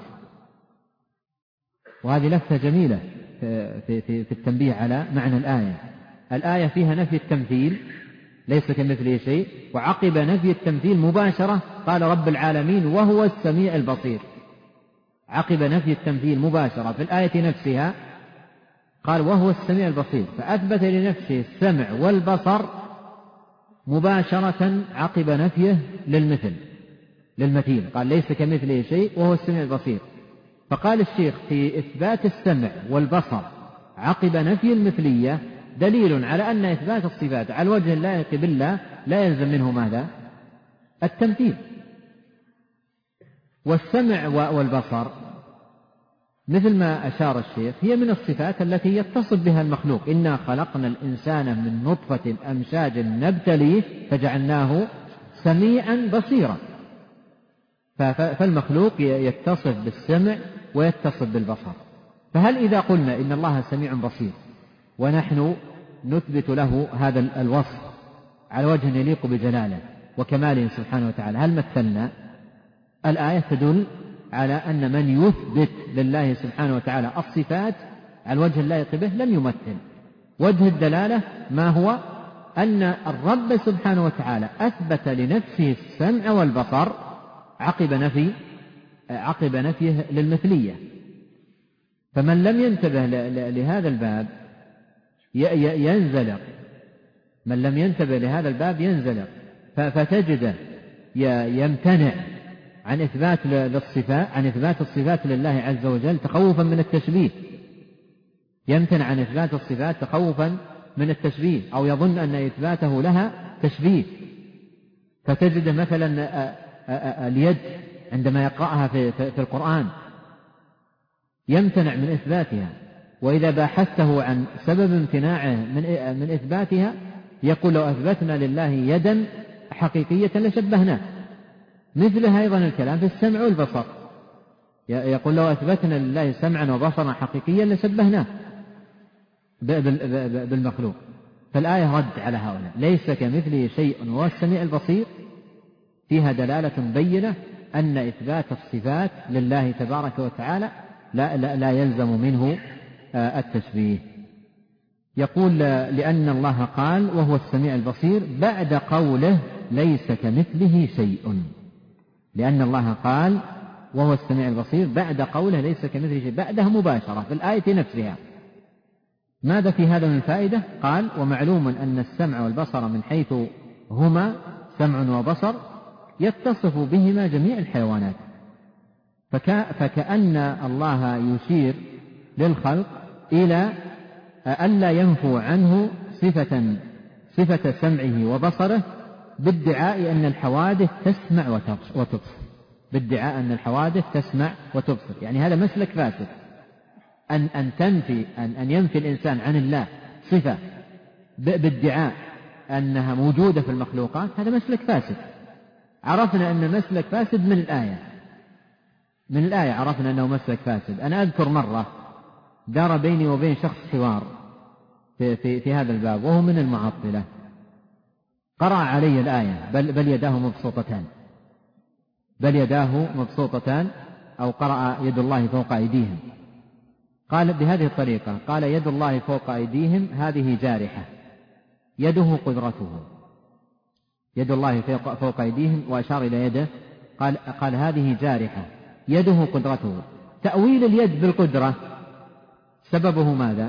وهذه لفتة جميلة في, في, في التنبيه على معنى الآية. الآية فيها نفي التمثيل ليس كمثله شيء، وعقب نفي التمثيل مباشرة قال رب العالمين وهو السميع البصير. عقب نفي التمثيل مباشرة في الآية نفسها قال وهو السميع البصير، فأثبت لنفسه السمع والبصر مباشرة عقب نفيه للمثل للمثيل. قال ليس كمثله شيء وهو السميع البصير. فقال الشيخ في إثبات السمع والبصر عقب نفي المثلية دليل على أن إثبات الصفات على الوجه اللائق بالله لا يلزم منه ماذا؟ التمثيل. والسمع والبصر مثل ما أشار الشيخ هي من الصفات التي يتصف بها المخلوق. إنا خلقنا الإنسان من نطفة أمشاج نبتليه فجعلناه سميعا بصيرا. فالمخلوق يتصف بالسمع ويتصف بالبصر. فهل إذا قلنا إن الله سميع بصير ونحن نثبت له هذا الوصف على وجه يليق بجلاله وكماله سبحانه وتعالى هل مثلنا؟ الآية تدل على أن من يثبت لله سبحانه وتعالى الصفات على الوجه اللائق به لم يمثل. وجه الدلالة ما هو؟ أن الرب سبحانه وتعالى أثبت لنفسه السمع والبصر عقب نفي عقب نفيه للمثلية. فمن لم ينتبه لهذا الباب ينزلق من لم ينتبه لهذا الباب ينزلق فتجده يمتنع عن إثبات للصفات عن إثبات الصفات لله عز وجل تخوفا من التشبيه، يمتنع عن إثبات الصفات تخوفا من التشبيه، أو يظن أن إثباته لها تشبيه، فتجد مثلا اليد عندما يقرأها في, في, في القرآن يمتنع من إثباتها، وإذا باحثته عن سبب امتناعه من, من إثباتها يقول لو أثبتنا لله يدا حقيقية لشبهناه. مثلها أيضا الكلام في السمع والبصر، يقول لو أثبتنا لله سمعا وبصرا حقيقيا لشبهناه بالمخلوق. فالآية رد على هؤلاء، ليس كمثله شيء وهو السميع البصير، فيها دلالة بينة أن إثبات الصفات لله تبارك وتعالى لا, لا, لا يلزم منه التشبيه. يقول لأن الله قال وهو السميع البصير بعد قوله ليس كمثله شيء، لأن الله قال وهو السميع البصير بعد قوله ليس كمثله شيء، بعدها مباشرة في الآية نفسها. ماذا في هذا من فائدة؟ قال ومعلوم أن السمع والبصر من حيث هما سمع وبصر يتصف بهما جميع الحيوانات، فكأن الله يشير للخلق إلى ألا ينفوا عنه صفة, صفة سمعه وبصره بادعاء أن الحوادث تسمع وتبصر، بادعاء أن الحوادث تسمع وتبصر. يعني هذا مسلك فاسد، أن, أن, تنفي أن, أن ينفي الإنسان عن الله صفة بادعاء أنها موجودة في المخلوقات، هذا مسلك فاسد. عرفنا أن مسلك فاسد من الآية، من الآية عرفنا أنه مسلك فاسد. أنا أذكر مرة دار بيني وبين شخص حوار في, في, في هذا الباب وهو من المعطلة، قرأ علي الآية بل, بل يداه مبسوطتان بل يداه مبسوطتان أو قرأ يد الله فوق أيديهم، قال بهذه الطريقة، قال يد الله فوق أيديهم هذه جارحة يده قدرته، يد الله فوق أيديهم وأشار إلى يده، قال, قال هذه جارحة يده قدرته. تأويل اليد بالقدرة سببه ماذا؟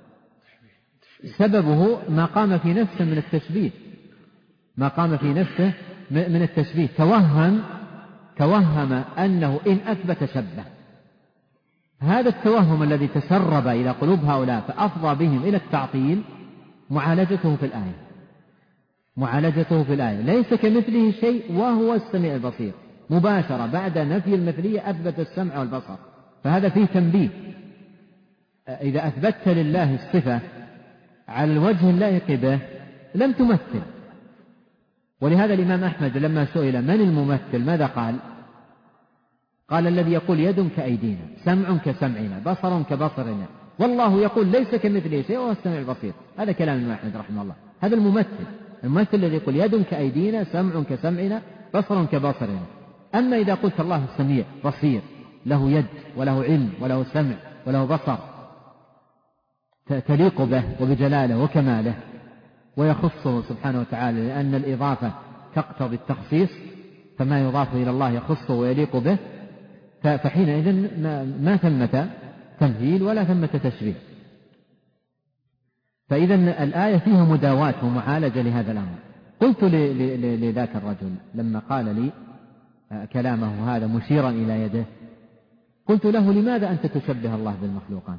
سببه ما قام في نفسه من التشبيه، ما قام في نفسه من التشبيه، توهم توهم أنه إن أثبت شبه. هذا التوهم الذي تسرب إلى قلوب هؤلاء فأفضى بهم إلى التعطيل معالجته في الآية، معالجته في الآية ليس كمثله شيء وهو السميع البصير، مباشرة بعد نفي المثلية أثبت السمع والبصر. فهذا فيه تنبيه، إذا أثبتت لله الصفة على الوجه اللائق به لم تمثل. ولهذا الإمام أحمد لما سئل من الممثل ماذا قال؟ قال الذي يقول يد كأيدينا سمع كسمعنا بصر كبصرنا، والله يقول ليس كمثله شيء وهو السميع البصير. هذا كلام الإمام أحمد رحمه الله، هذا الممثل، الممثل الذي يقول يد كأيدينا سمع كسمعنا بصر كبصرنا. أما إذا قلت الله السميع بصير له يد وله علم وله سمع وله بصر تليق به وبجلاله وكماله ويخصه سبحانه وتعالى، لأن الإضافة تقتضي التخصيص، فما يضاف إلى الله يخصه ويليق به، فحينئذ ما ثمة تمثيل ولا ثمة تشبيه. فإذا الآية فيها مداواة ومعالجة لهذا الأمر. قلت لذاك الرجل لما قال لي كلامه هذا مشيرا إلى يده، قلت له لماذا أنت تشبه الله بالمخلوقات؟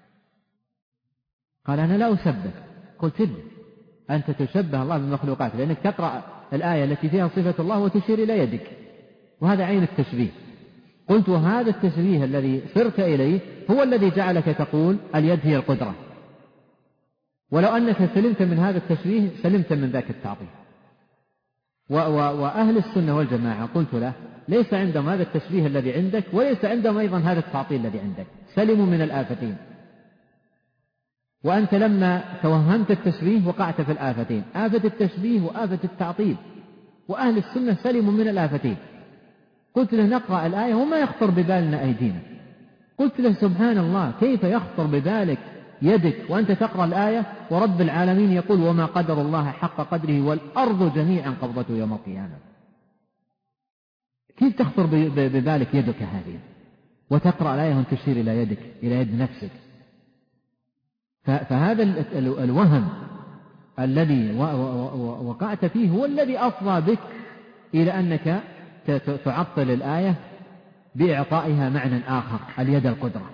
قال أنا لا أشبه. قلت له أنت تشبه الله بالمخلوقات لأنك تقرأ الآية التي فيها صفة الله وتشير إلى يدك، وهذا عين التشبيه. قلت وهذا التشبيه الذي صرت إليه هو الذي جعلك تقول اليد هي القدرة، ولو أنك سلمت من هذا التشبيه سلمت من ذاك التعطيل. وأهل السنة والجماعة قلت له ليس عندهم هذا التشبيه الذي عندك وليس عندهم أيضا هذا التعطيل الذي عندك، سلموا من الآفتين. وأنت لما توهمت التشبيه وقعت في الآفتين، آفة التشبيه وآفة التعطيل، وأهل السنة سلموا من الآفتين. قلت له نقرأ الآية وما يخطر ببالنا أيدينا. قلت له سبحان الله كيف يخطر ببالك يدك وأنت تقرأ الآية ورب العالمين يقول وما قدر الله حق قدره والأرض جميعا قبضته يوم القيامة. كيف تخطر ببالك يدك هذه وتقرأ الآية وتشير إلى يدك إلى يد نفسك؟ فهذا الوهم الذي وقعت فيه هو الذي أفضى بك إلى أنك تعطل الآية بإعطائها معنى آخر، اليد القدرة.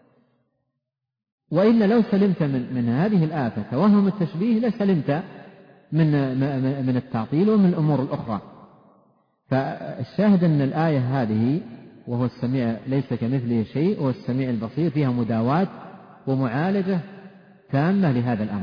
وإلا لو سلمت من, من هذه الآفة توهم التشبيه لسلمت من, من التعطيل ومن الأمور الأخرى. فالشاهد أن الآية هذه وهو السميع ليس كمثله شيء وهو السميع البصير فيها مداواة ومعالجة تامة لهذا الأمر.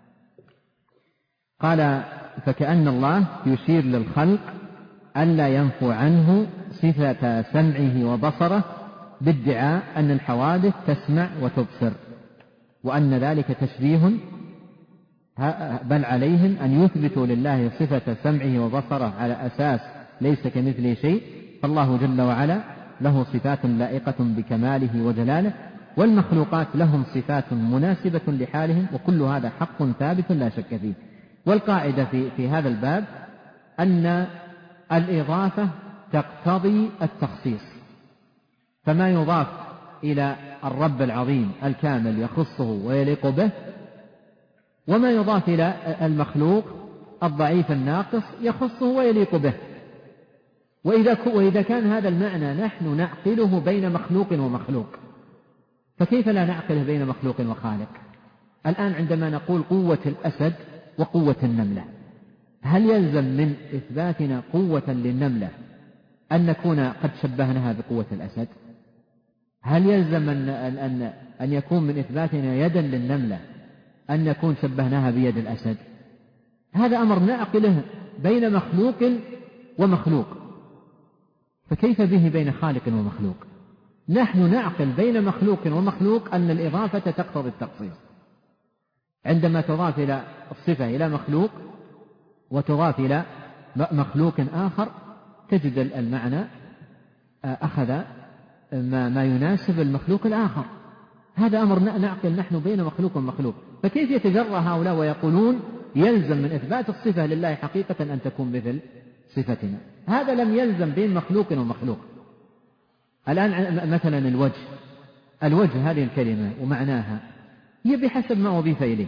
قال فكأن الله يشير للخلق ألا ينفو عنه صفة سمعه وبصره بادعاء أن الحوادث تسمع وتبصر، وأن ذلك تشبيه، بل عليهم أن يثبتوا لله صفة سمعه وبصره على أساس ليس كمثله شيء، فالله جل وعلا له صفات لائقة بكماله وجلاله، والمخلوقات لهم صفات مناسبة لحالهم، وكل هذا حق ثابت لا شك فيه. والقاعدة في, في هذا الباب أن الإضافة تقتضي التخصيص، فما يضاف إلى الرب العظيم الكامل يخصه ويليق به، وما يضاف إلى المخلوق الضعيف الناقص يخصه ويليق به. وإذا, وإذا كان هذا المعنى نحن نعقله بين مخلوق ومخلوق، فكيف لا نعقله بين مخلوق وخالق؟ الآن عندما نقول قوة الأسد وقوة النملة، هل يلزم من إثباتنا قوة للنملة أن نكون قد شبهناها بقوة الأسد؟ هل يلزم أن, أن, أن يكون من إثباتنا يدا للنملة أن نكون شبهناها بيد الأسد؟ هذا أمر نعقله بين مخلوق ومخلوق، فكيف به بين خالق ومخلوق؟ نحن نعقل بين مخلوق ومخلوق أن الإضافة تقتضي التخصيص. عندما تضاف إلى الصفة إلى مخلوق وتضاف إلى مخلوق آخر تجد المعنى أخذ ما, ما يناسب المخلوق الآخر. هذا أمر نعقل نحن بين مخلوق ومخلوق، فكيف يتجرأ هؤلاء ويقولون يلزم من إثبات الصفة لله حقيقة أن تكون مثل صفتنا؟ هذا لم يلزم بين مخلوق ومخلوق. الآن مثلا الوجه، الوجه هذه الكلمة ومعناها هي بحسب ما أضيف إليه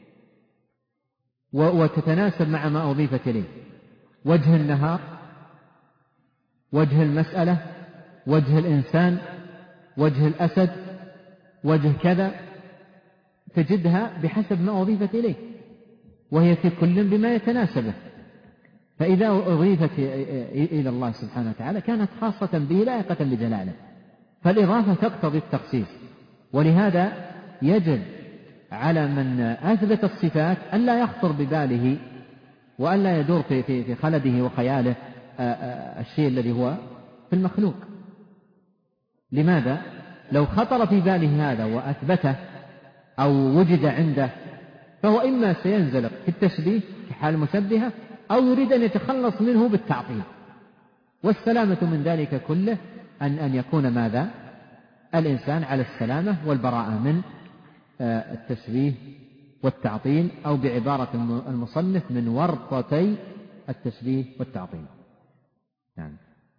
وتتناسب مع ما أضيفت إليه. وجه النهار، وجه المسألة، وجه الإنسان، وجه الأسد، وجه كذا، تجدها بحسب ما أضيفت إليه، وهي في كل بما يتناسبه. فإذا أضيفت إلى الله سبحانه وتعالى كانت خاصة به لائقة بجلاله، فالإضافة تقتضي التخصيص. ولهذا يجب على من أثبت الصفات أن لا يخطر بباله وأن لا يدور في, في, في خلده وخياله الشيء الذي هو في المخلوق. لماذا؟ لو خطر في باله هذا وأثبته أو وجد عنده فهو إما سينزلق في التشبيه في حال المشبهة أو يريد أن يتخلص منه بالتعطيل. والسلامة من ذلك كله أن, أن يكون ماذا؟ الإنسان على السلامة والبراءة من التشبيه والتعطيل، أو بعبارة المصنف من ورطتي التشبيه والتعطيل. نعم.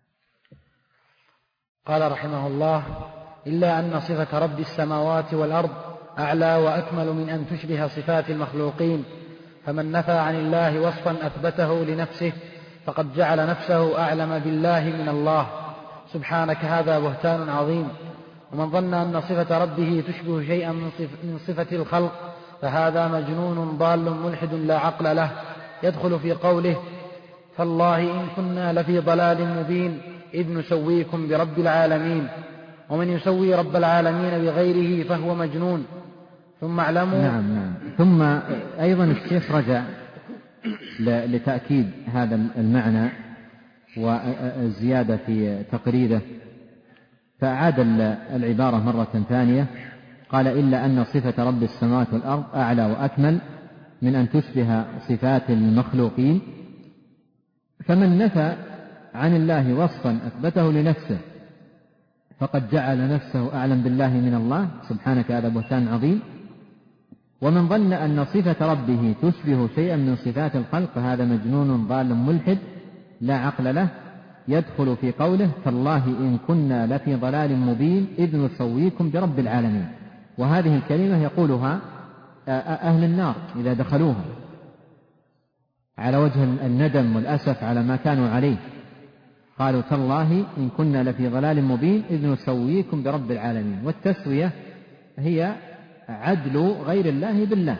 قال رحمه الله: إلا أن صفة رب السماوات والأرض أعلى وأكمل من أن تشبه صفات المخلوقين، فمن نفى عن الله وصفا أثبته لنفسه فقد جعل نفسه أعلم بالله من الله سبحانك، هذا بهتان عظيم. ومن ظن أن صفة ربه تشبه شيئا من صفة الخلق فهذا مجنون ضال ملحد لا عقل له، يدخل في قوله: فالله إن كنا لفي ضلال مبين إذ نسويكم برب العالمين. ومن يسوي رب العالمين بغيره فهو مجنون. ثم اعلموا. نعم نعم. ثم أيضا الشيخ رجع لتأكيد هذا المعنى والزيادة في تقريره، فأعاد العبارة مرة ثانية، قال: إلا أن صفة رب السماوات والأرض أعلى وأكمل من أن تشبه صفات المخلوقين، فمن نفى عن الله وصفا أثبته لنفسه فقد جعل نفسه أعلم بالله من الله سبحانك، هذا بهتان عظيم. ومن ظن أن صفة ربه تشبه شيئا من صفات الخلق فهذا مجنون ضال ملحد لا عقل له، يدخل في قوله: فالله إن كنا لفي ضلال مبين إذ نسويكم برب العالمين. وهذه الكلمة يقولها أهل النار إذا دخلوها على وجه الندم والأسف على ما كانوا عليه، قالوا تالله إن كنا لفي ضلال مبين إذ نسويكم برب العالمين. والتسوية هي عدل غير الله بالله،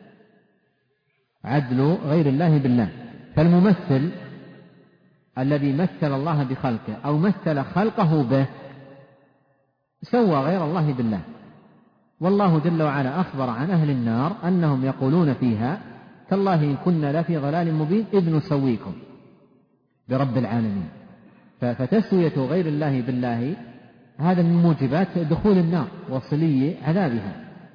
عدل غير الله بالله. فالممثل الذي مثل الله بخلقه أو مثل خلقه به سوى غير الله بالله. والله جل وعلا أخبر عن أهل النار أنهم يقولون فيها تالله إن كنا لفي ضلال مبين إذ نسويكم برب العالمين. فتسوية غير الله بالله هذا من موجبات دخول النار وصلي عذابها.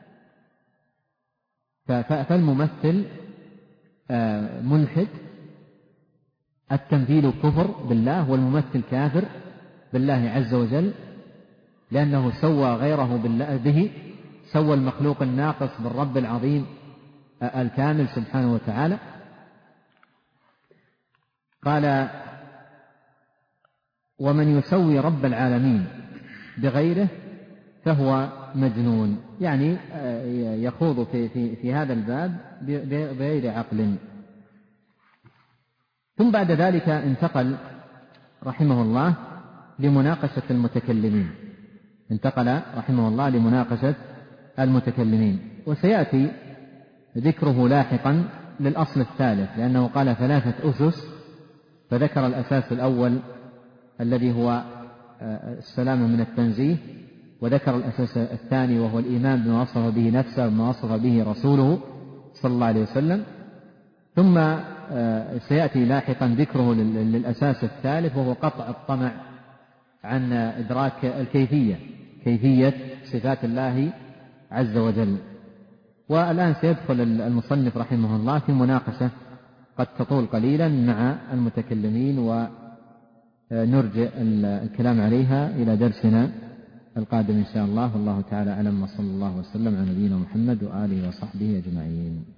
فالممثل ملحد، التمثيل كفر بالله، والممثل كافر بالله عز وجل، لأنه سوى غيره بالله به، سوى المخلوق الناقص بالرب العظيم الكامل سبحانه وتعالى. قال ومن يسوي رب العالمين بغيره فهو مجنون، يعني يخوض في, في, في هذا الباب بغير عقل. ثم بعد ذلك انتقل رحمه الله لمناقشة المتكلمين، انتقل رحمه الله لمناقشة المتكلمين، وسيأتي ذكره لاحقا للأصل الثالث، لأنه قال ثلاثة أسس، فذكر الأساس الأول الذي هو السلام من التنزيه، وذكر الأساس الثاني وهو الإيمان بما وصف به نفسه وما وصف به رسوله صلى الله عليه وسلم. ثم سيأتي لاحقا ذكره للأساس الثالث وهو قطع الطمع عن إدراك الكيفية، كيفية صفات الله عز وجل. والآن سيدخل المصنف رحمه الله في مناقشة قد تطول قليلا مع المتكلمين، ونرجع الكلام عليها إلى درسنا القادم إن شاء الله. والله تعالى أعلم، وصلى الله وسلم على نبينا محمد وآله وصحبه أجمعين.